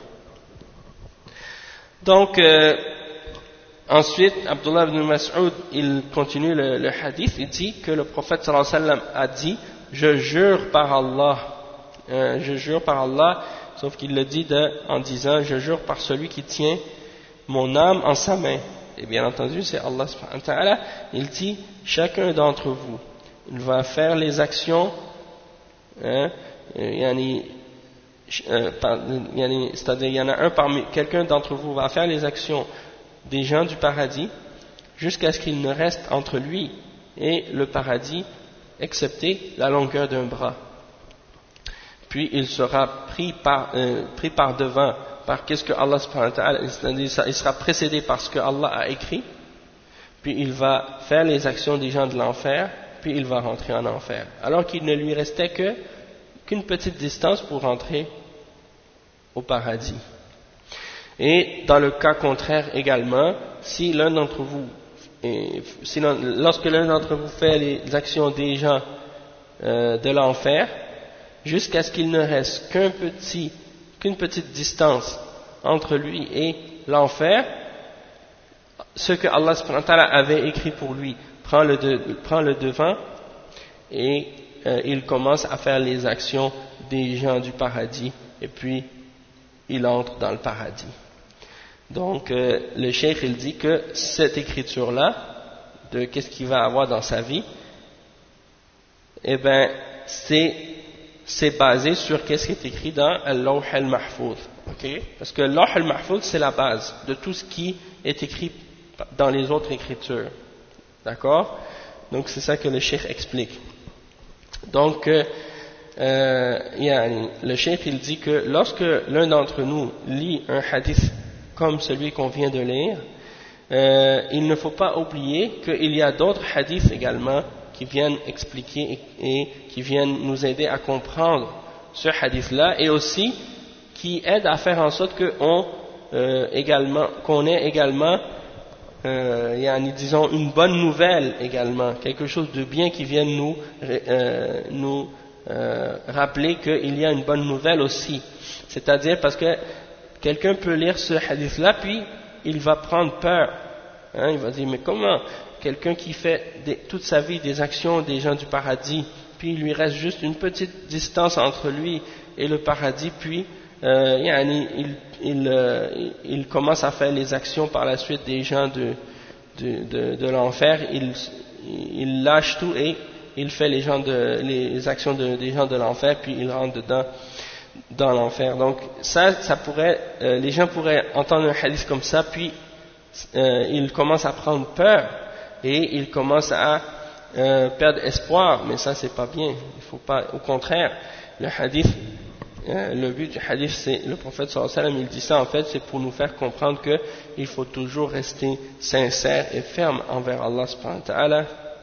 Donc, euh, ensuite, Abdullah ibn Mas'ud, il continue le, le hadith, il dit que le prophète sallallahu alayhi wa sallam a dit « Je jure par Allah, euh, je jure par Allah », sauf qu'il le dit de, en disant « Je jure par celui qui tient mon âme en sa main ». Et bien entendu, c'est Allah subhanahu wa ta'ala. Il dit « Chacun d'entre vous, il va faire les actions, hein, yani, euh, yani, c'est-à-dire il y en a un parmi, quelqu'un d'entre vous va faire les actions des gens du paradis jusqu'à ce qu'il ne reste entre lui et le paradis, excepté la longueur d'un bras. Puis il sera pris par, euh, pris par devant par qu'est-ce que Allah subhanahu wa ta'ala, il sera précédé par ce que Allah a écrit, puis il va faire les actions des gens de l'enfer, puis il va rentrer en enfer. Alors qu'il ne lui restait que qu'une petite distance pour rentrer au paradis. Et dans le cas contraire également, si l'un d'entre vous, et, si lorsque l'un d'entre vous fait les actions des gens euh, de l'enfer, jusqu'à ce qu'il ne reste qu'un petit, qu'une petite distance entre lui et l'enfer, ce que Allah subhanahu wa ta'ala avait écrit pour lui prend le, de, prend le devant et euh, il commence à faire les actions des gens du paradis et puis il entre dans le paradis. Donc euh, le cheikh il dit que cette écriture là de qu'est-ce qu'il va avoir dans sa vie, eh ben c'est c'est basé sur qu'est-ce qui est écrit dans Al-Lawh Al-Mahfouz, okay? Parce que Lawh Al-Mahfouz c'est la base de tout ce qui est écrit dans les autres écritures, d'accord? Donc c'est ça que le cheikh explique. Donc euh, euh, yani, le cheikh il dit que lorsque l'un d'entre nous lit un hadith comme celui qu'on vient de lire, euh, il ne faut pas oublier qu'il y a d'autres hadiths également qui viennent expliquer et, et qui viennent nous aider à comprendre ce hadith-là et aussi qui aident à faire en sorte qu'on euh, également, qu'on ait également, euh, yani, disons, une bonne nouvelle également, quelque chose de bien qui vienne nous, euh, nous euh, rappeler qu'il y a une bonne nouvelle aussi. C'est-à-dire parce que quelqu'un peut lire ce hadith-là, puis il va prendre peur. Hein, il va dire, mais comment quelqu'un qui fait des, toute sa vie des actions des gens du paradis, puis il lui reste juste une petite distance entre lui et le paradis, puis euh, yani, il, il, euh, il commence à faire les actions par la suite des gens de, de, de, de l'enfer, il, il lâche tout et il fait les, gens de, les actions de, des gens de l'enfer, puis il rentre dedans dans l'enfer. Donc ça, ça pourrait, euh, les gens pourraient entendre un hadith comme ça, puis euh, ils commencent à prendre peur et ils commencent à euh, perdre espoir, mais ça c'est pas bien. Il faut pas, au contraire, le hadith, euh, le but du hadith, c'est le prophète sallallahu alayhi wa sallam, il dit ça en fait, c'est pour nous faire comprendre que il faut toujours rester sincère et ferme envers Allah subhanahu wa ta'ala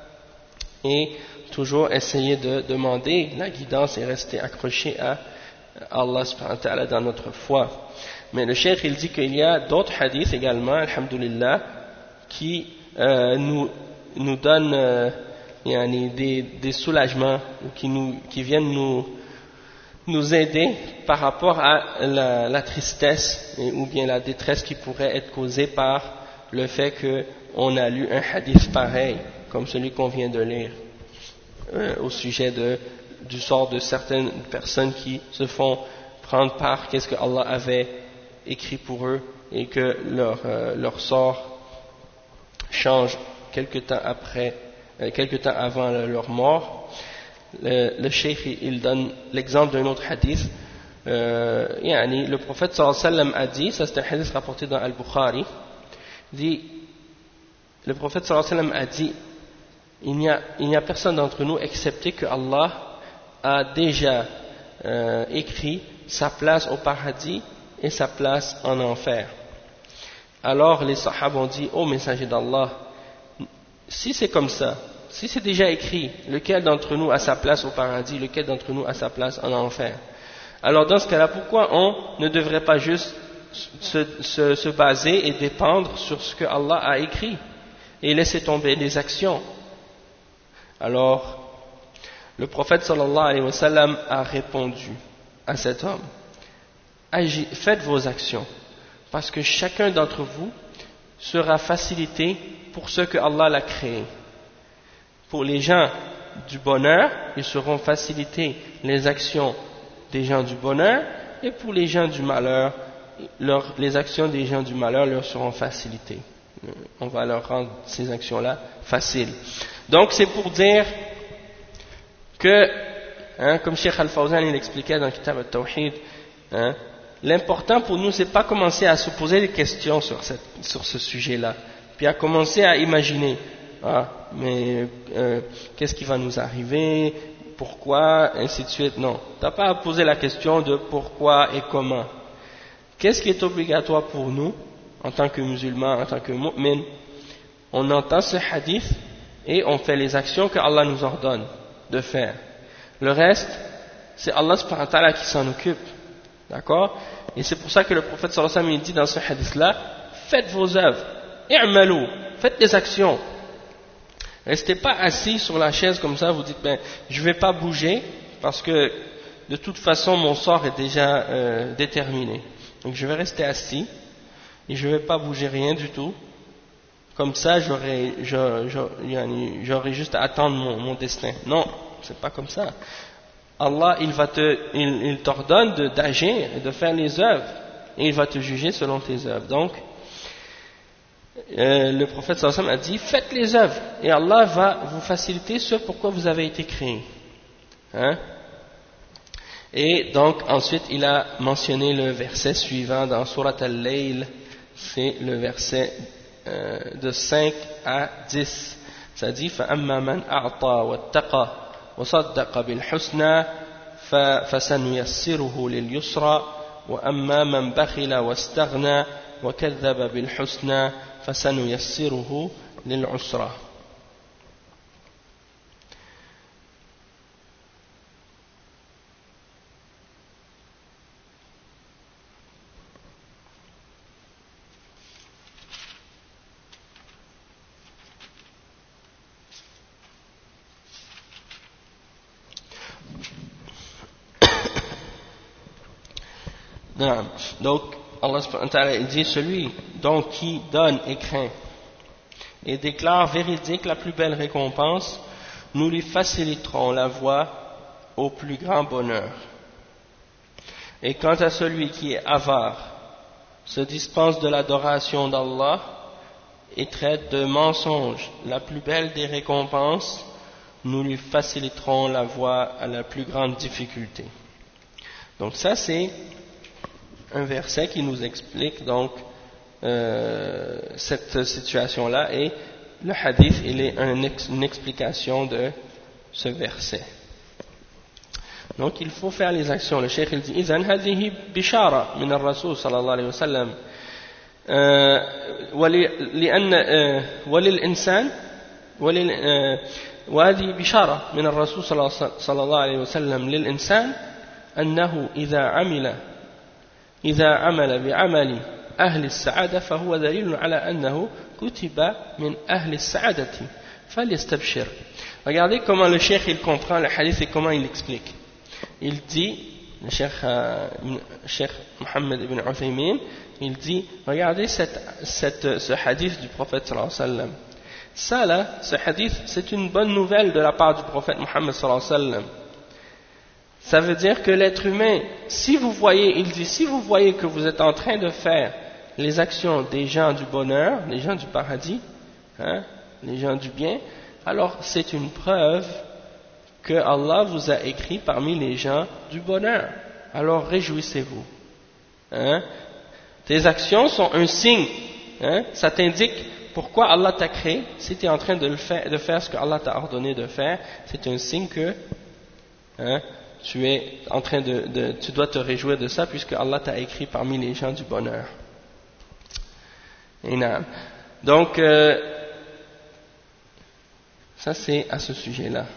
et toujours essayer de demander la guidance et rester accroché à Allah subhanahu wa ta'ala dans notre foi. Mais le cheikh il dit qu'il y a d'autres hadiths également, alhamdulillah, qui euh, nous, nous donnent euh, yani des, des soulagements, ou qui, nous, qui viennent nous, nous aider par rapport à la, la tristesse et, ou bien la détresse qui pourrait être causée par le fait qu'on a lu un hadith pareil, comme celui qu'on vient de lire, euh, au sujet de du sort de certaines personnes qui se font prendre par qu'est-ce que Allah avait écrit pour eux et que leur, euh, leur sort change quelque temps après, euh, quelque temps avant leur mort. Le, le cheikh il donne l'exemple d'un autre hadith. Euh, yani, le prophète sallallahu alayhi wa sallam a dit, ça c'est un hadith rapporté dans Al-Bukhari, dit, le prophète sallallahu alayhi wa sallam a dit, il n'y a, il n'y a personne d'entre nous excepté que Allah a déjà euh, écrit sa place au paradis et sa place en enfer. Alors les sahaba ont dit, ô messager d'Allah, si c'est comme ça, si c'est déjà écrit, lequel d'entre nous a sa place au paradis, lequel d'entre nous a sa place en enfer? Alors dans ce cas-là, pourquoi on ne devrait pas juste se, se, se baser et dépendre sur ce que Allah a écrit et laisser tomber les actions? Alors le prophète sallallahu alayhi wa sallam a répondu à cet homme, Agi, faites vos actions, parce que chacun d'entre vous sera facilité pour ce que Allah l'a créé. Pour les gens du bonheur, ils seront facilités les actions des gens du bonheur, et pour les gens du malheur, leur, les actions des gens du malheur leur seront facilitées. On va leur rendre ces actions-là faciles. Donc c'est pour dire que, hein, comme Cheikh Al-Fawzan il expliquait dans le Kitab Al-Tawhid, hein, l'important pour nous c'est pas commencer à se poser des questions sur, cette, sur ce sujet-là, puis à commencer à imaginer, ah, mais euh, qu'est-ce qui va nous arriver, pourquoi, ainsi de suite. Non, t'as pas à poser la question de pourquoi et comment. Qu'est-ce qui est obligatoire pour nous en tant que musulmans, en tant que mu'min? On entend ce hadith et on fait les actions que Allah nous ordonne de faire. Le reste, c'est Allah subhanahu wa ta'ala qui s'en occupe. D'accord? Et c'est pour ça que le prophète sallallahu alayhi wa sallam dit dans ce hadith-là, faites vos œuvres, i'malu, faites des actions. Restez pas assis sur la chaise comme ça, vous dites, ben, je vais pas bouger, parce que de toute façon mon sort est déjà euh, déterminé. Donc je vais rester assis, et je vais pas bouger rien du tout. Comme ça, j'aurais, j'aurais juste à attendre mon, mon destin. Non, c'est pas comme ça. Allah, il va te, il, il t'ordonne de, d'agir et de faire les œuvres, et il va te juger selon tes œuvres. Donc, euh, le prophète sallallahu alayhi wa sallam a dit, faites les œuvres, et Allah va vous faciliter ce pourquoi vous avez été créés. Hein? Et donc, ensuite, il a mentionné le verset suivant dans Surat Al-Layl, c'est le verset de cinq à dix. Ça dit فَأَمَّا مَنْ أَعْطَى وَاتَّقَى وَصَدَّقَ بِالْحُسْنَى فَسَنُيَسِّرُهُ لِلْيُسْرَى وَأَمَّا مَنْ بَخِلَ وَاسْتَغْنَى وَكَذَّبَ بِالْحُسْنَى فَسَنُيَسِّرُهُ لِلْعُسْرَى. Non. Donc, Allah subhanahu wa ta'ala il dit, celui donc qui donne et craint et déclare véridique la plus belle récompense, nous lui faciliterons la voie au plus grand bonheur. Et quant à celui qui est avare, se dispense de l'adoration d'Allah et traite de mensonge la plus belle des récompenses, nous lui faciliterons la voie à la plus grande difficulté. Donc ça c'est un verset qui nous explique donc euh, cette situation-là, et le hadith il est un ex, une explication de ce verset. Donc il faut faire les actions. Le cheikh il dit إذن هذه بشارة من الرسول صلى الله عليه وسلم ولأن وللإنسان وهذه بشارة من الرسول صلى الله عليه وسلم للإنسان أنه إذا عمل إذا عمل بعمل أهل السعادة فهو دليل على أنه كتب من أهل السعادة فليستبشر. Regardez comment le cheikh il comprend le hadith et comment il l'explique. Il dit, le cheikh, euh, cheikh Mohammed ibn Uthaymin, il dit, regardez cette, cette, ce hadith du prophète sallallahu alayhi wa sallam. Ça là, ce hadith, c'est une bonne nouvelle de la part du prophète Mohammed sallallahu alayhi wa sallam. Ça veut dire que l'être humain, si vous voyez, il dit, si vous voyez que vous êtes en train de faire les actions des gens du bonheur, les gens du paradis, hein, les gens du bien, alors c'est une preuve que Allah vous a écrit parmi les gens du bonheur. Alors réjouissez-vous. Hein? Tes actions sont un signe. Hein? Ça t'indique pourquoi Allah t'a créé. Si tu es en train de, le faire, de faire ce que Allah t'a ordonné de faire, c'est un signe que hein, tu es en train de, de, tu dois te réjouir de ça, puisque Allah t'a écrit parmi les gens du bonheur. Et non. Donc, euh, ça c'est à ce sujet-là.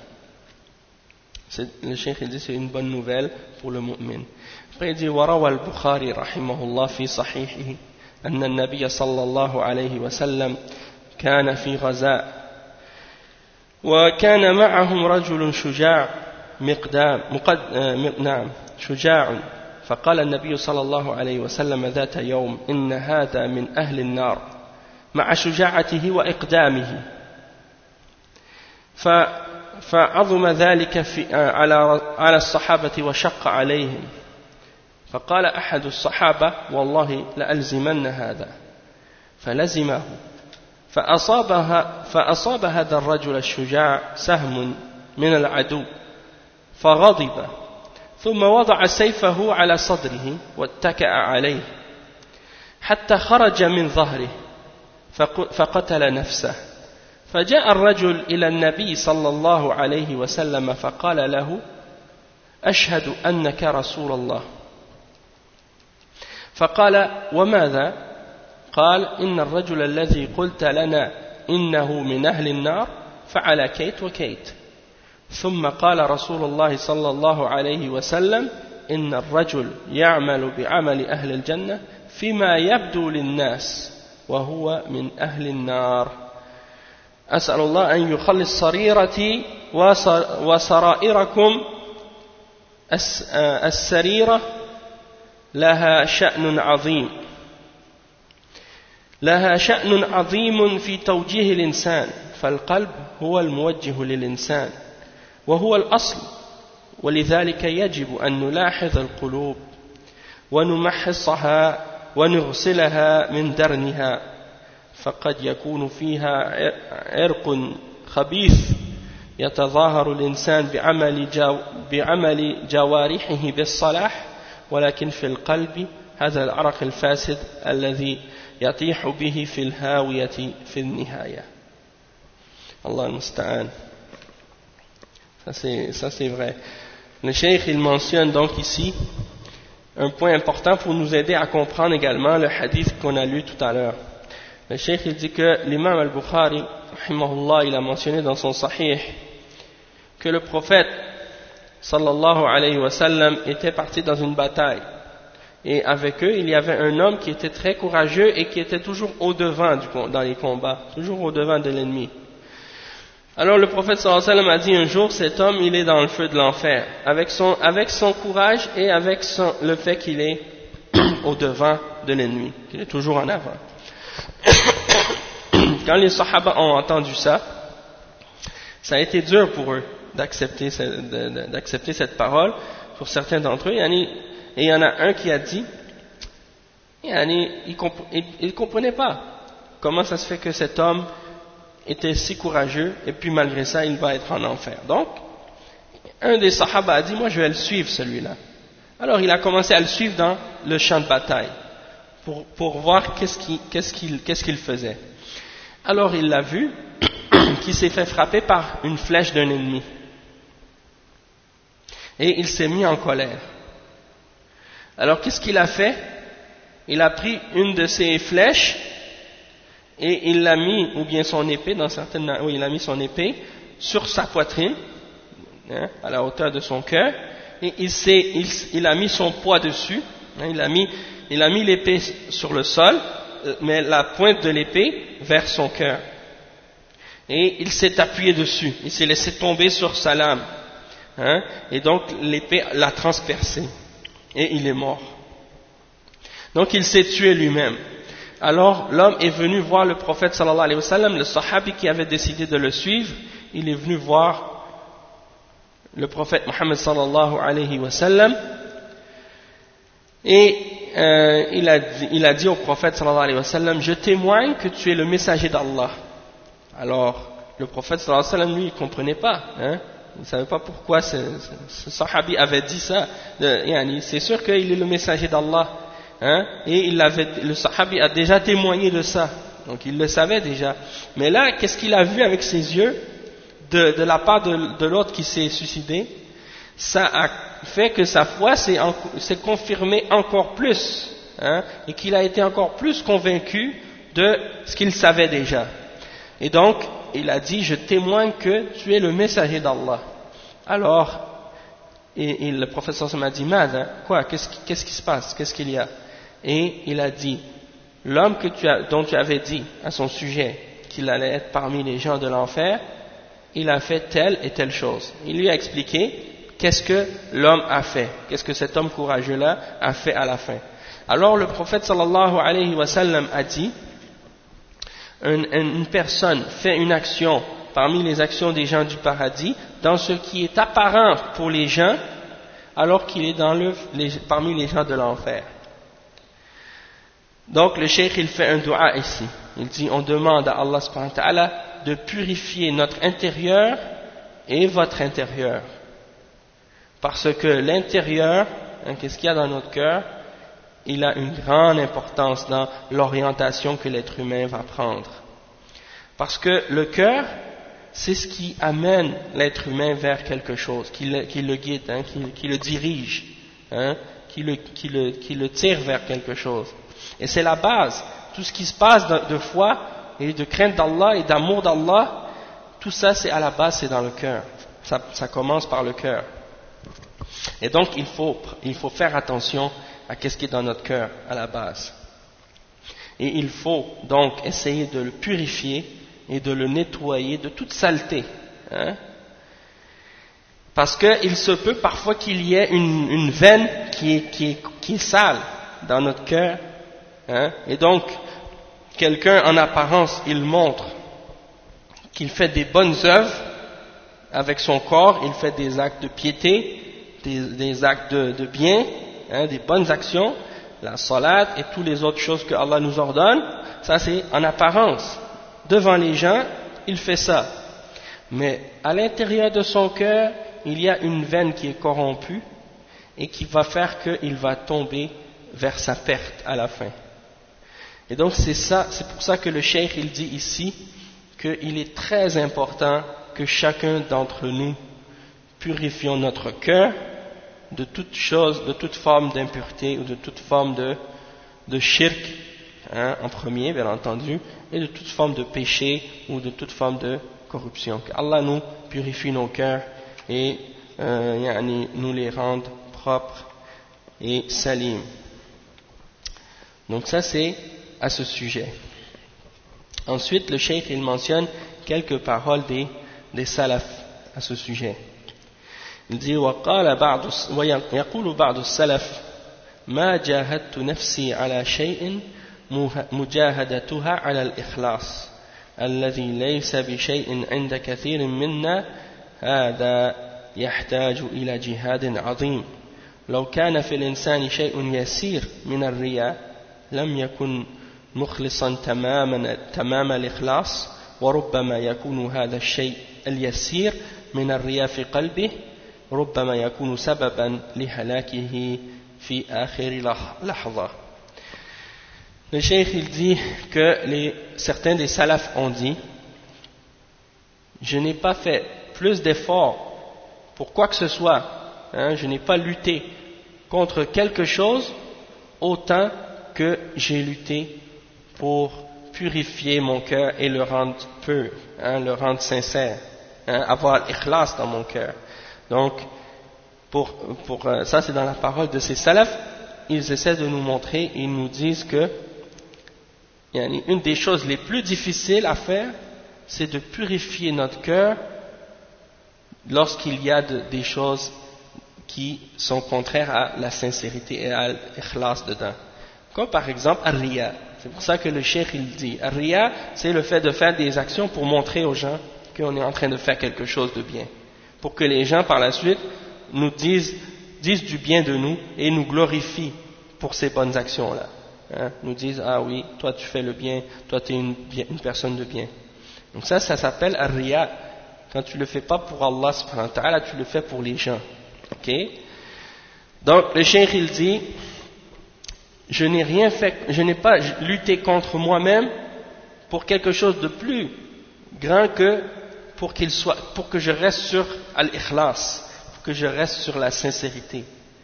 Le cheikh il dit c'est une bonne nouvelle pour le mu'min. Après il dit وروى البخاري رحمه الله في صحيحه أن النبي صلى الله عليه وسلم كان في غزاء وكان معهم رجل شجاع مقدام مقد نعم شجاع فقال النبي صلى الله عليه وسلم ذات يوم إن هذا من أهل النار مع شجاعته وإقدامه ف فعظم ذلك في على على الصحابة وشق عليهم فقال أحد الصحابة والله لألزمن هذا فلزمه فأصابها فأصاب هذا الرجل الشجاع سهم من العدو فغضب ثم وضع سيفه على صدره واتكأ عليه حتى خرج من ظهره فقتل نفسه فجاء الرجل إلى النبي صلى الله عليه وسلم فقال له أشهد أنك رسول الله فقال وماذا؟ قال إن الرجل الذي قلت لنا إنه من أهل النار فعل كيت وكيت ثم قال رسول الله صلى الله عليه وسلم إن الرجل يعمل بعمل أهل الجنة فيما يبدو للناس وهو من أهل النار أسأل الله أن يخلص سريرتي وسرائركم السريرة لها شأن عظيم لها شأن عظيم في توجيه الإنسان فالقلب هو الموجه للإنسان وهو الأصل ولذلك يجب أن نلاحظ القلوب ونمحصها ونغسلها من درنها فقد يكون فيها عرق خبيث يتظاهر الإنسان بعمل, جو بعمل جوارحه بالصلاح ولكن في القلب هذا العرق الفاسد الذي يطيح به في الهاوية في النهاية. Allah al-Musta'an. Ça c'est, ça c'est vrai. Le cheikh il mentionne donc ici un point important pour nous aider à comprendre également le hadith qu'on a lu tout à l'heure. Le cheikh il dit que l'imam al-Bukhari rahimahullah, il a mentionné dans son sahih que le prophète sallallahu alayhi wa sallam était parti dans une bataille et avec eux il y avait un homme qui était très courageux et qui était toujours au devant du, dans les combats, toujours au devant de l'ennemi. Alors le prophète sallallahu alayhi wa sallam a dit un jour, cet homme il est dans le feu de l'enfer avec son, avec son courage et avec son, le fait qu'il est au devant de l'ennemi, qu'il est toujours en avant. Quand les Sahaba ont entendu ça, ça a été dur pour eux d'accepter cette, d'accepter cette parole, pour certains d'entre eux. Et il y en a un qui a dit, il ne comprenait pas comment ça se fait que cet homme était si courageux et puis malgré ça il va être en enfer. Donc, un des Sahaba a dit, moi je vais le suivre celui-là. Alors il a commencé à le suivre dans le champ de bataille pour, pour voir qu'est-ce qu'il, qu'est-ce qu'il, qu'est-ce qu'il faisait. Alors il l'a vu qu'il s'est fait frapper par une flèche d'un ennemi. Et il s'est mis en colère. Alors qu'est-ce qu'il a fait? Il a pris une de ses flèches et il l'a mis, ou bien son épée, dans certaines, oui, il a mis son épée sur sa poitrine, hein, à la hauteur de son cœur, et il, s'est, il, il a mis son poids dessus, hein, il a mis, il a mis l'épée sur le sol, mais la pointe de l'épée vers son cœur. Et il s'est appuyé dessus, il s'est laissé tomber sur sa lame, hein, et donc l'épée l'a transpercé, et il est mort. Donc il s'est tué lui-même. Alors l'homme est venu voir le prophète sallallahu alayhi wa sallam, le sahabi qui avait décidé de le suivre, il est venu voir le prophète Mohammed sallallahu alayhi wa sallam, et euh, il, a dit, il a dit au prophète sallallahu alayhi wa sallam, je témoigne que tu es le messager d'Allah. Alors le prophète sallallahu alayhi wa sallam, lui, il ne comprenait pas, hein, il ne savait pas pourquoi ce, ce, ce sahabi avait dit ça. C'est sûr qu'il est le messager d'Allah. Hein, et il avait, le sahabi a déjà témoigné de ça, donc il le savait déjà. Mais là, qu'est-ce qu'il a vu avec ses yeux de, de la part de, de l'autre qui s'est suicidé? Ça a fait que sa foi s'est, s'est confirmée encore plus, hein, et qu'il a été encore plus convaincu de ce qu'il savait déjà. Et donc, il a dit, je témoigne que tu es le messager d'Allah. Alors, et, et le professeur m'a dit, Mad, quoi, qu'est-ce, qu'est-ce qui se passe, qu'est-ce qu'il y a? Et il a dit, l'homme que tu as, dont tu avais dit à son sujet qu'il allait être parmi les gens de l'enfer, il a fait telle et telle chose. Il lui a expliqué qu'est-ce que l'homme a fait, qu'est-ce que cet homme courageux-là a fait à la fin. Alors le prophète sallallahu alayhi wa sallam a dit, une, une personne fait une action parmi les actions des gens du paradis, dans ce qui est apparent pour les gens, alors qu'il est dans le, les, parmi les gens de l'enfer. Donc le cheikh il fait un dua ici, il dit on demande à Allah subhanahu wa ta'ala de purifier notre intérieur et votre intérieur, parce que l'intérieur, hein, qu'est-ce qu'il y a dans notre cœur, il a une grande importance dans l'orientation que l'être humain va prendre, parce que le cœur c'est ce qui amène l'être humain vers quelque chose, qui le, qui le guide, hein, qui, qui le dirige, hein, qui, le, qui, le, qui le tire vers quelque chose. Et c'est la base. Tout ce qui se passe de, de foi et de crainte d'Allah et d'amour d'Allah, tout ça c'est à la base, c'est dans le cœur. Ça, ça commence par le cœur. Et donc il faut, il faut faire attention à ce qui est dans notre cœur à la base. Et il faut donc essayer de le purifier et de le nettoyer de toute saleté, hein? Parce qu'il se peut parfois qu'il y ait une, une veine qui est, qui, est, qui est sale dans notre cœur, hein? Et donc quelqu'un en apparence il montre qu'il fait des bonnes œuvres avec son corps, il fait des actes de piété, des, des actes de, de bien, hein, des bonnes actions, la salat et toutes les autres choses que Allah nous ordonne, ça c'est en apparence. Devant les gens, il fait ça. Mais à l'intérieur de son cœur, il y a une veine qui est corrompue et qui va faire qu'il va tomber vers sa perte à la fin. Et donc c'est ça, c'est pour ça que le cheikh il dit ici qu'il est très important que chacun d'entre nous purifions notre cœur de toute chose, de toute forme d'impureté ou de toute forme de, de shirk, hein, en premier bien entendu, et de toute forme de péché ou de toute forme de corruption. Que Allah nous purifie nos cœurs et euh, yani, nous les rende propres et salim. Donc ça c'est à ce sujet. Ensuite le cheikh il mentionne quelques paroles des, des salafs à ce sujet. Il dit وقال بعض ويقول بعض السلف ما جاهدت نفسي على شيء مجاهدتها على الإخلاص الذي ليس بشيء عند كثير منا هذا يحتاج إلى جهاد عظيم لو كان في الإنسان شيء يسير من الرياء لم يكن مخلصا تماما تمام الإخلاص وربما يكون هذا الشيء اليسير من الرياء في قلبه ربما يكون سببا لهلاكه في آخر لحظة. Le cheikh il dit que les, certains des salafs ont dit je n'ai pas fait plus d'efforts pour quoi que ce soit, hein, je n'ai pas lutté contre quelque chose autant que j'ai lutté pour purifier mon cœur et le rendre pur, hein, le rendre sincère, hein, avoir l'ikhlas dans mon cœur. Donc, pour, pour, euh, ça c'est dans la parole de ces salafs, ils essaient de nous montrer, ils nous disent que une des choses les plus difficiles à faire, c'est de purifier notre cœur lorsqu'il y a de, des choses qui sont contraires à la sincérité et à l'ikhlas dedans. Comme par exemple Ar-Riya. C'est pour ça que le cheikh il dit Ar-Riya, c'est le fait de faire des actions pour montrer aux gens qu'on est en train de faire quelque chose de bien. Pour que les gens par la suite nous disent, disent du bien de nous et nous glorifient pour ces bonnes actions-là. Hein, nous disent ah oui, toi tu fais le bien, toi tu es une, une personne de bien. Donc ça, ça s'appelle Ar-Riya. Quand tu le fais pas pour Allah subhanahu wa ta'ala, tu le fais pour les gens. Ok? Donc le cheikh il dit je n'ai rien fait, je n'ai pas lutté contre moi-même pour quelque chose de plus grand que pour qu'il soit, pour que je reste sur al-ikhlas, pour que je reste sur la sincérité.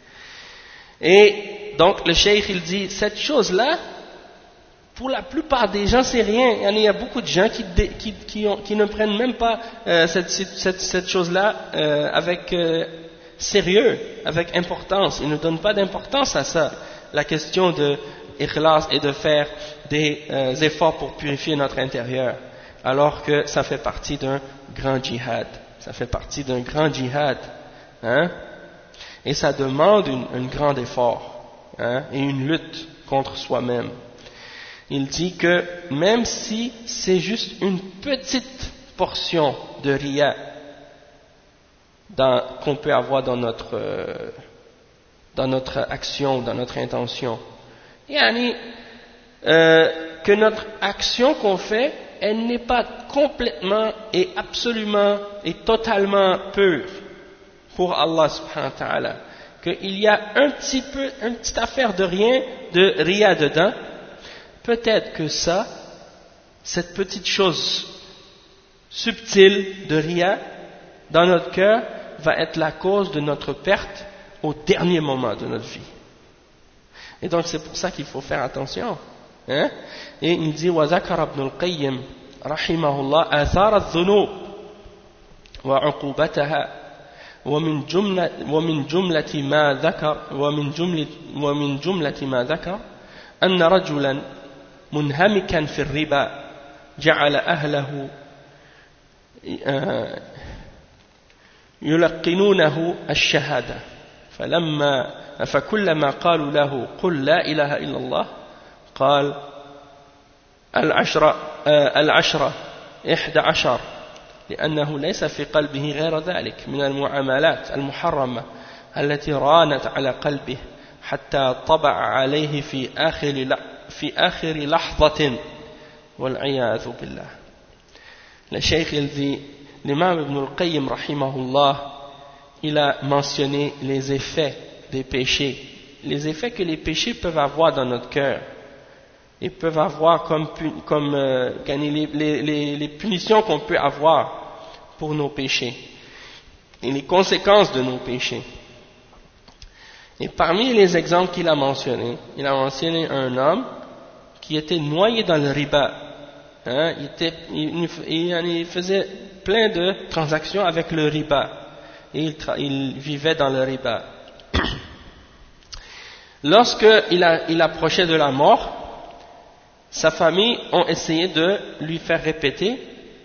Et donc le cheikh il dit cette chose-là, pour la plupart des gens c'est rien. Il y a beaucoup de gens qui, qui, qui, ont, qui ne prennent même pas euh, cette, cette, cette chose-là euh, avec euh, sérieux, avec importance. Ils ne donnent pas d'importance à ça. La question de ikhlas et de faire des euh, efforts pour purifier notre intérieur, alors que ça fait partie d'un grand djihad. Ça fait partie d'un grand djihad. Hein? Et ça demande une, un grand effort, hein, et une lutte contre soi-même. Il dit que même si c'est juste une petite portion de riya qu'on peut avoir dans notre, euh, dans notre action, dans notre intention, yani, euh, que notre action qu'on fait, elle n'est pas complètement et absolument et totalement pure pour Allah subhanahu wa ta'ala, qu'il y a un petit peu, une petite affaire de rien, de riya dedans, peut-être que ça, cette petite chose subtile de riya dans notre cœur va être la cause de notre perte au dernier moment de notre vie. Et donc c'est pour ça qu'il faut faire attention. Hein? Et il dit وذكر ابن القيم رحمه الله آثار الذنوب وعقوبتها ومن جملة ومن جملة ما ذكر ومن جملة ومن جملة ما ذكر أن رجلا منهمكا في الربا جعل أهله يلقنونه الشهادة فلما فكلما قالوا له قل لا إله إلا الله قال العشرة العشرة إحدى عشر لأنه ليس في قلبه غير ذلك من المعاملات المحرمة التي رانت على قلبه حتى طبع عليه في آخر في آخر لحظة والعياذ بالله. Le cheikh il dit, l'imam Ibn al-Qayyim rahimahullah, il a mentionné les effets des péchés, les effets que les péchés peuvent avoir dans notre cœur. Ils peuvent avoir comme, comme euh, les, les, les punitions qu'on peut avoir pour nos péchés et les conséquences de nos péchés. Et parmi les exemples qu'il a mentionnés, il a mentionné un homme qui était noyé dans le riba. Hein, il, était, il, il, il faisait plein de transactions avec le riba et il, il vivait dans le riba. Lorsqu'il a, il approchait de la mort, sa famille ont essayé de lui faire répéter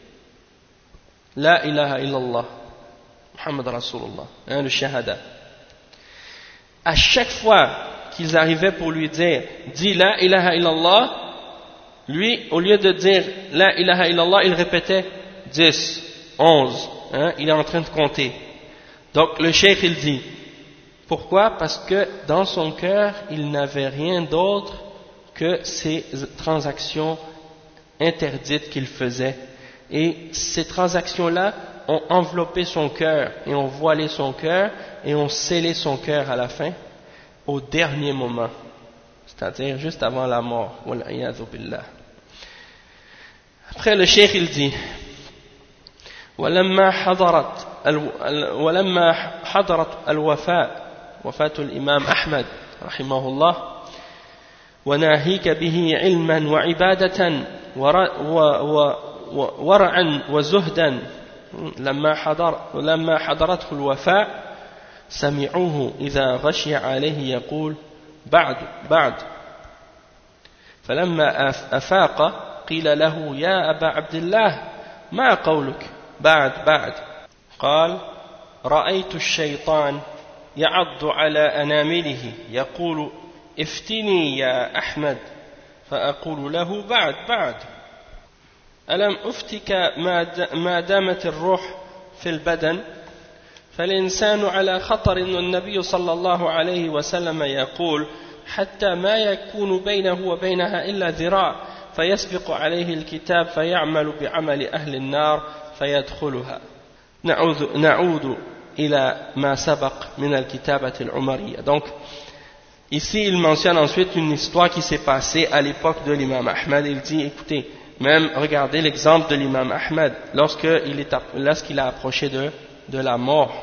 La ilaha illallah Muhammad Rasulullah, hein, le shahada. À chaque fois qu'ils arrivaient pour lui dire dis la ilaha illallah, lui au lieu de dire la ilaha illallah il répétait dix, onze, hein, il est en train de compter. Donc le cheikh il dit pourquoi? Parce que dans son cœur il n'avait rien d'autre que ces transactions interdites qu'il faisait, et ces transactions là ont enveloppé son cœur et ont voilé son cœur et ont scellé son cœur à la fin, au dernier moment, c'est-à-dire juste avant la mort. Après le cheikh il dit ولما حضرت ولما حضرت الوفاة وفاة الإمام أحمد رحمه الله وناهيك به علما وعبادة ورعا وزهدا لما حضر لما حضرته الوفاة سمعوه إذا غشي عليه يقول بعد بعد فلما أفاق قيل له يا أبا عبد الله ما قولك بعد بعد قال رأيت الشيطان يعض على أنامله يقول افتني يا أحمد فأقول له بعد بعد ألم أفتك ما دامت الروح في البدن فالإنسان على خطر النبي صلى الله عليه وسلم يقول حتى ما يكون بينه وبينها إلا ذراع فيسبق عليه الكتاب فيعمل بعمل أهل النار فيدخلها نعود, نعود إلى ما سبق من الكتابة العمرية. Donc ici il mentionne ensuite une histoire qui s'est passée à l'époque de l'imam Ahmad. Il dit écoutez, même regardez l'exemple de l'imam Ahmad lorsqu'il est, lorsqu'il a approché de, de la mort,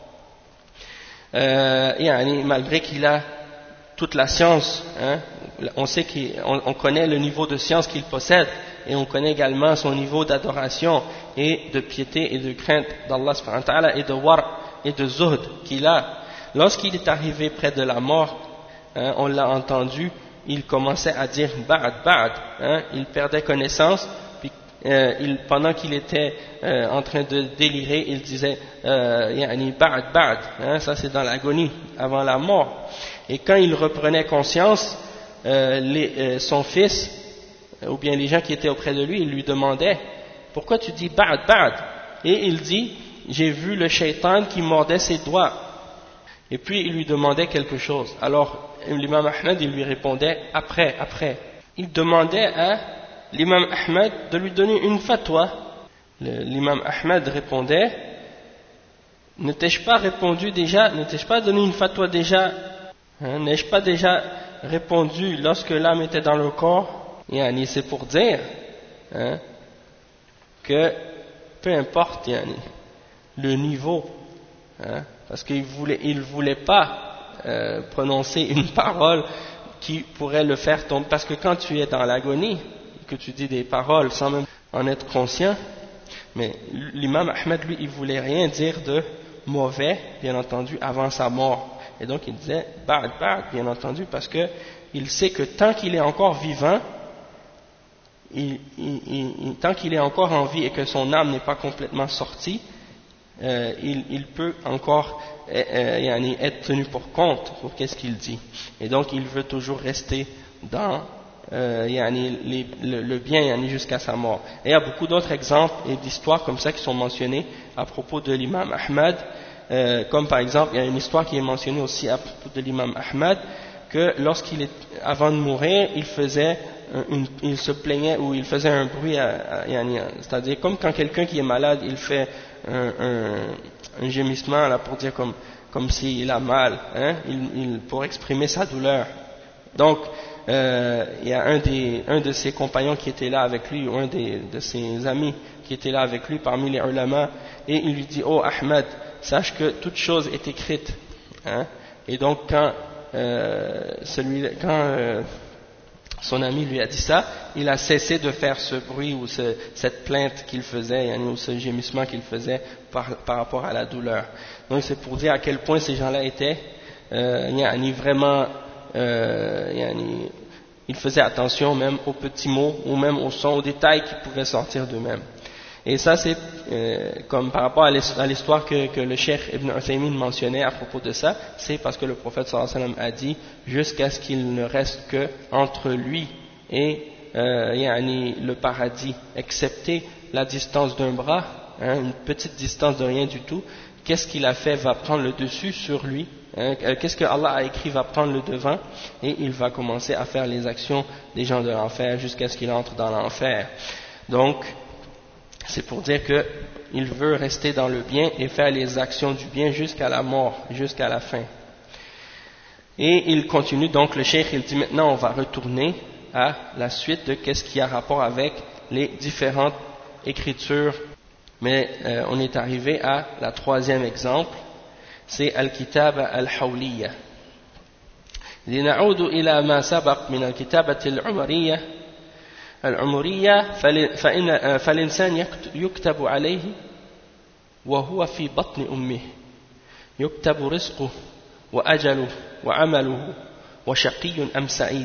euh, yani, malgré qu'il a toute la science, hein, on sait qu'on on connaît le niveau de science qu'il possède, et on connaît également son niveau d'adoration et de piété et de crainte d'Allah subhanahu wa ta'ala et de war et de zuhd qu'il a. Lorsqu'il est arrivé près de la mort, hein, on l'a entendu, il commençait à dire ba'd ba'd, hein, il perdait connaissance, puis euh, il, pendant qu'il était euh, en train de délirer, il disait euh, yani ba'd ba'd, hein, ça c'est dans l'agonie, avant la mort. Et quand il reprenait conscience, euh, les, euh, son fils, ou bien les gens qui étaient auprès de lui, ils lui demandaient pourquoi tu dis ba'd ba'd, et il dit j'ai vu le shaitan qui mordait ses doigts, et puis il lui demandait quelque chose. Alors l'imam Ahmad il lui répondait après, après il demandait à l'imam Ahmad de lui donner une fatwa. L'imam Ahmad répondait ne t'ai-je pas répondu déjà, ne t'ai-je pas donné une fatwa déjà, hein, n'ai-je pas déjà répondu lorsque l'âme était dans le corps? Yani, c'est pour dire, hein, que peu importe yani, le niveau, hein, parce qu'il voulait, il voulait pas euh, prononcer une parole qui pourrait le faire tomber, parce que quand tu es dans l'agonie, que tu dis des paroles sans même en être conscient, mais l'imam Ahmed lui il voulait rien dire de mauvais, bien entendu, avant sa mort, et donc il disait ba'd ba'd, bien entendu, parce que il sait que tant qu'il est encore vivant, Il, il, il, tant qu'il est encore en vie et que son âme n'est pas complètement sortie, euh, il, il peut encore euh, yani, être tenu pour compte pour qu'est-ce qu'il dit. Et donc il veut toujours rester dans euh, yani, les, le, le bien yani, jusqu'à sa mort. Et il y a beaucoup d'autres exemples et d'histoires comme ça qui sont mentionnés à propos de l'imam Ahmad, euh, comme par exemple il y a une histoire qui est mentionnée aussi à propos de l'imam Ahmad, que lorsqu'il est avant de mourir, il faisait Une, il se plaignait ou il faisait un bruit, c'est-à-dire comme quand quelqu'un qui est malade, il fait un, un, un gémissement là, pour dire comme, comme s'il a mal, hein, il, il, pour exprimer sa douleur. Donc, euh, il y a un, des, un de ses compagnons qui était là avec lui, ou un des, de ses amis qui était là avec lui parmi les ulama, et il lui dit, oh Ahmed, sache que toute chose est écrite. Hein, et donc quand, euh, celui, quand euh, son ami lui a dit ça, il a cessé de faire ce bruit ou ce, cette plainte qu'il faisait, ou ce gémissement qu'il faisait par, par rapport à la douleur. Donc c'est pour dire à quel point ces gens-là étaient euh, vraiment, euh, ils faisaient attention même aux petits mots ou même aux sons, aux détails qui pouvaient sortir d'eux-mêmes. Et ça c'est euh, comme par rapport à l'histoire que, que le Cheikh Ibn Uthaymin mentionnait à propos de ça, c'est parce que le prophète sallallahu alayhi wa sallam a dit jusqu'à ce qu'il ne reste que entre lui et euh, yani, le paradis, excepté la distance d'un bras, hein, une petite distance de rien du tout, qu'est-ce qu'il a fait va prendre le dessus sur lui, hein, qu'est-ce que Allah a écrit va prendre le devant, et il va commencer à faire les actions des gens de l'enfer jusqu'à ce qu'il entre dans l'enfer. Donc c'est pour dire qu'il veut rester dans le bien et faire les actions du bien jusqu'à la mort, jusqu'à la fin. Et il continue, donc le cheikh il dit maintenant on va retourner à la suite de qu'est-ce qui a rapport avec les différentes écritures. Mais euh, on est arrivé à la troisième exemple, c'est Al-Kitaba Al-Hawliya. لنعود إلى ما سبق من الكتابة العمرية العمرية فإن فالإنسان يكتب عليه وهو في بطن أمه يكتب رزقه وأجله وعمله وشقي أم سعيد.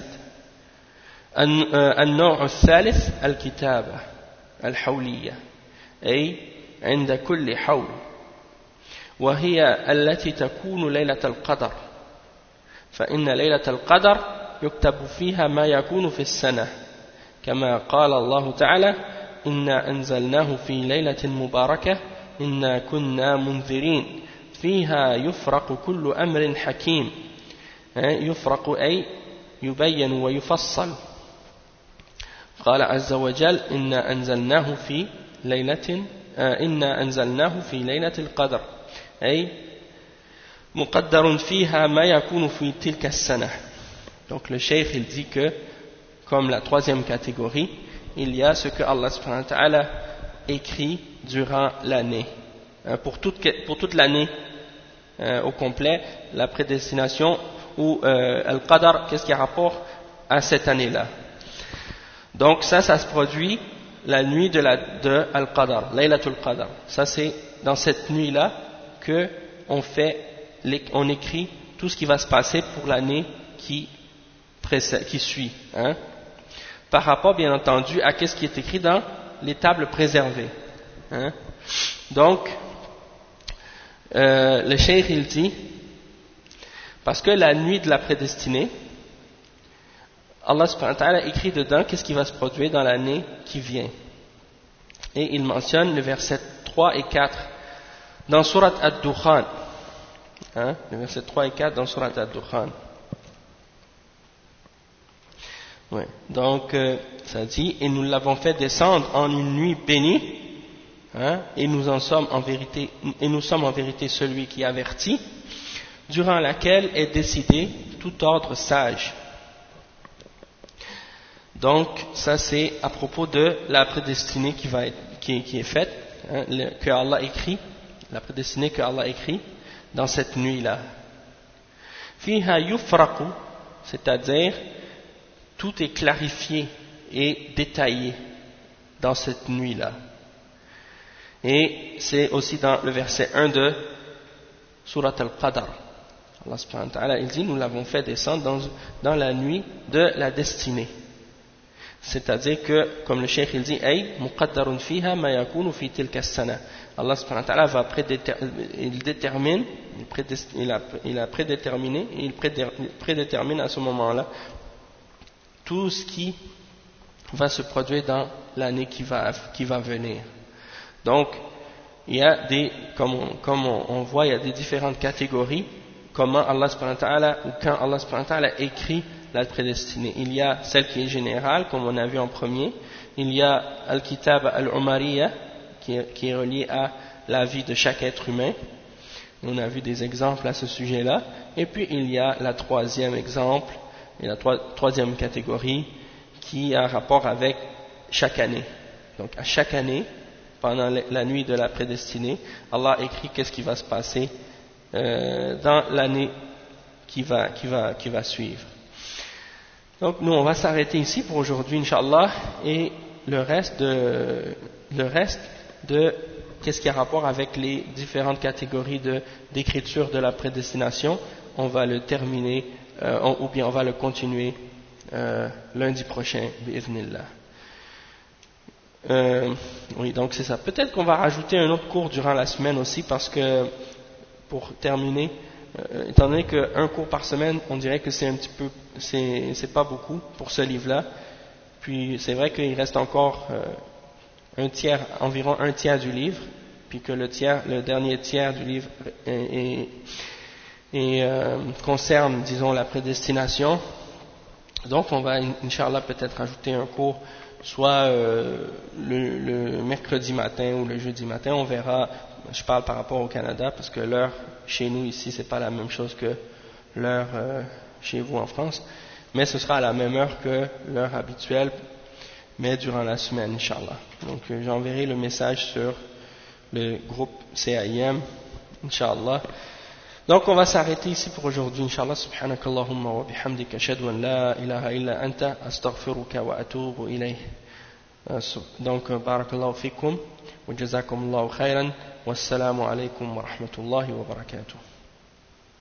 النوع الثالث الكتابة الحولية أي عند كل حول، وهي التي تكون ليلة القدر، فإن ليلة القدر يكتب فيها ما يكون في السنة، كما قال الله تعالى إنا أنزلناه في ليلة مباركة إنا كنا منذرين فيها يفرق كل أمر حكيم. يفرق أي يبين ويفصل. قال عز وجل إنا أنزلناه في ليلة إنا أنزلناه في ليلة القدر أي مقدر فيها ما يكون في تلك السنة. Donc le cheikh il dit que comme la troisième catégorie, il y a ce que Allah subhanahu wa ta'ala écrit durant l'année. Pour toute, pour toute l'année euh, au complet, la prédestination ou euh, Al-Qadar, qu'est-ce qui a rapport à cette année-là. Donc ça, ça se produit la nuit de, la, de Al-Qadar, Laylatul Qadar. Ça c'est dans cette nuit-là que on fait, on écrit tout ce qui va se passer pour l'année qui, qui suit. Hein. Par rapport bien entendu à ce qui est écrit dans les tables préservées. Hein. Donc, euh, le cheikh il dit, parce que la nuit de la prédestinée, Allah subhanahu wa ta'ala écrit dedans qu'est-ce qui va se produire dans l'année qui vient. Et il mentionne le verset trois et quatre dans Surat Ad-Dukhan. Hein, le verset trois et quatre dans Surat Ad-Dukhan. Ouais. Donc, euh, ça dit, et nous l'avons fait descendre en une nuit bénie, hein, et nous en sommes en vérité, et nous sommes en vérité celui qui avertit, durant laquelle est décidé tout ordre sage. Donc, ça c'est à propos de la prédestinée qui va être, qui, qui est faite, hein, le, que Allah écrit, la prédestinée que Allah écrit dans cette nuit-là. Fiha yufraqu, c'est-à-dire tout est clarifié et détaillé dans cette nuit-là. Et c'est aussi dans le verset un de Surat Al-Qadr. Allah subhanahu wa ta'ala, il dit, nous l'avons fait descendre dans, dans la nuit de la destinée. C'est-à-dire que, comme le cheikh il dit, ay muqaddarun fiha ma yakunu fi tilka as-sana. Allah subhanahu wa ta'ala va prédéterminer, il détermine, il a, il a prédéterminé, et il prédétermine à ce moment-là tout ce qui va se produire dans l'année qui va, qui va venir. Donc, il y a des, comme on, comme on, on voit, il y a des différentes catégories, comment Allah subhanahu wa ta'ala, ou quand Allah subhanahu wa ta'ala écrit la prédestinée. Il y a celle qui est générale, comme on a vu en premier, il y a Al-Kitab Al-Umariya, qui est, qui est relié à la vie de chaque être humain. On a vu des exemples à ce sujet-là. Et puis il y a la troisième exemple, et la troisième catégorie qui a rapport avec chaque année. Donc à chaque année, pendant la nuit de la prédestinée, Allah écrit qu'est-ce qui va se passer euh, dans l'année qui va, qui, va, qui va suivre. Donc nous on va s'arrêter ici pour aujourd'hui Inch'Allah, et le reste de, le reste de qu'est-ce qui a rapport avec les différentes catégories de, d'écriture de la prédestination, on va le terminer Euh, on, ou bien on va le continuer euh, lundi prochain, bi'idhnillah. Euh, oui, donc c'est ça. Peut-être qu'on va rajouter un autre cours durant la semaine aussi, parce que, pour terminer, euh, étant donné qu'un cours par semaine, on dirait que c'est un petit peu, c'est, c'est pas beaucoup pour ce livre-là. Puis c'est vrai qu'il reste encore euh, un tiers, environ un tiers du livre, puis que le tiers, le dernier tiers du livre est, est, est, euh, concerne, disons, la prédestination. Donc on va, Inch'Allah, peut-être ajouter un cours, soit euh, le, le mercredi matin ou le jeudi matin, on verra. Je parle par rapport au Canada, parce que l'heure chez nous ici, c'est pas la même chose que l'heure euh, chez vous en France, mais ce sera à la même heure que l'heure habituelle, mais durant la semaine, Inch'Allah. Donc euh, j'enverrai le message sur le groupe C A I M, Inch'Allah. Donc on va s'arrêter ici pour aujourd'hui, Inch'Allah. Subhanakallahumma wa bihamdika, ashhadu an la ilaha illa anta, astaghfiruka wa atubu ilayh. Donc barakallahu fikum wa jazakumullahu khairan, wassalamu alaykum wa rahmatullahi wa barakatuh.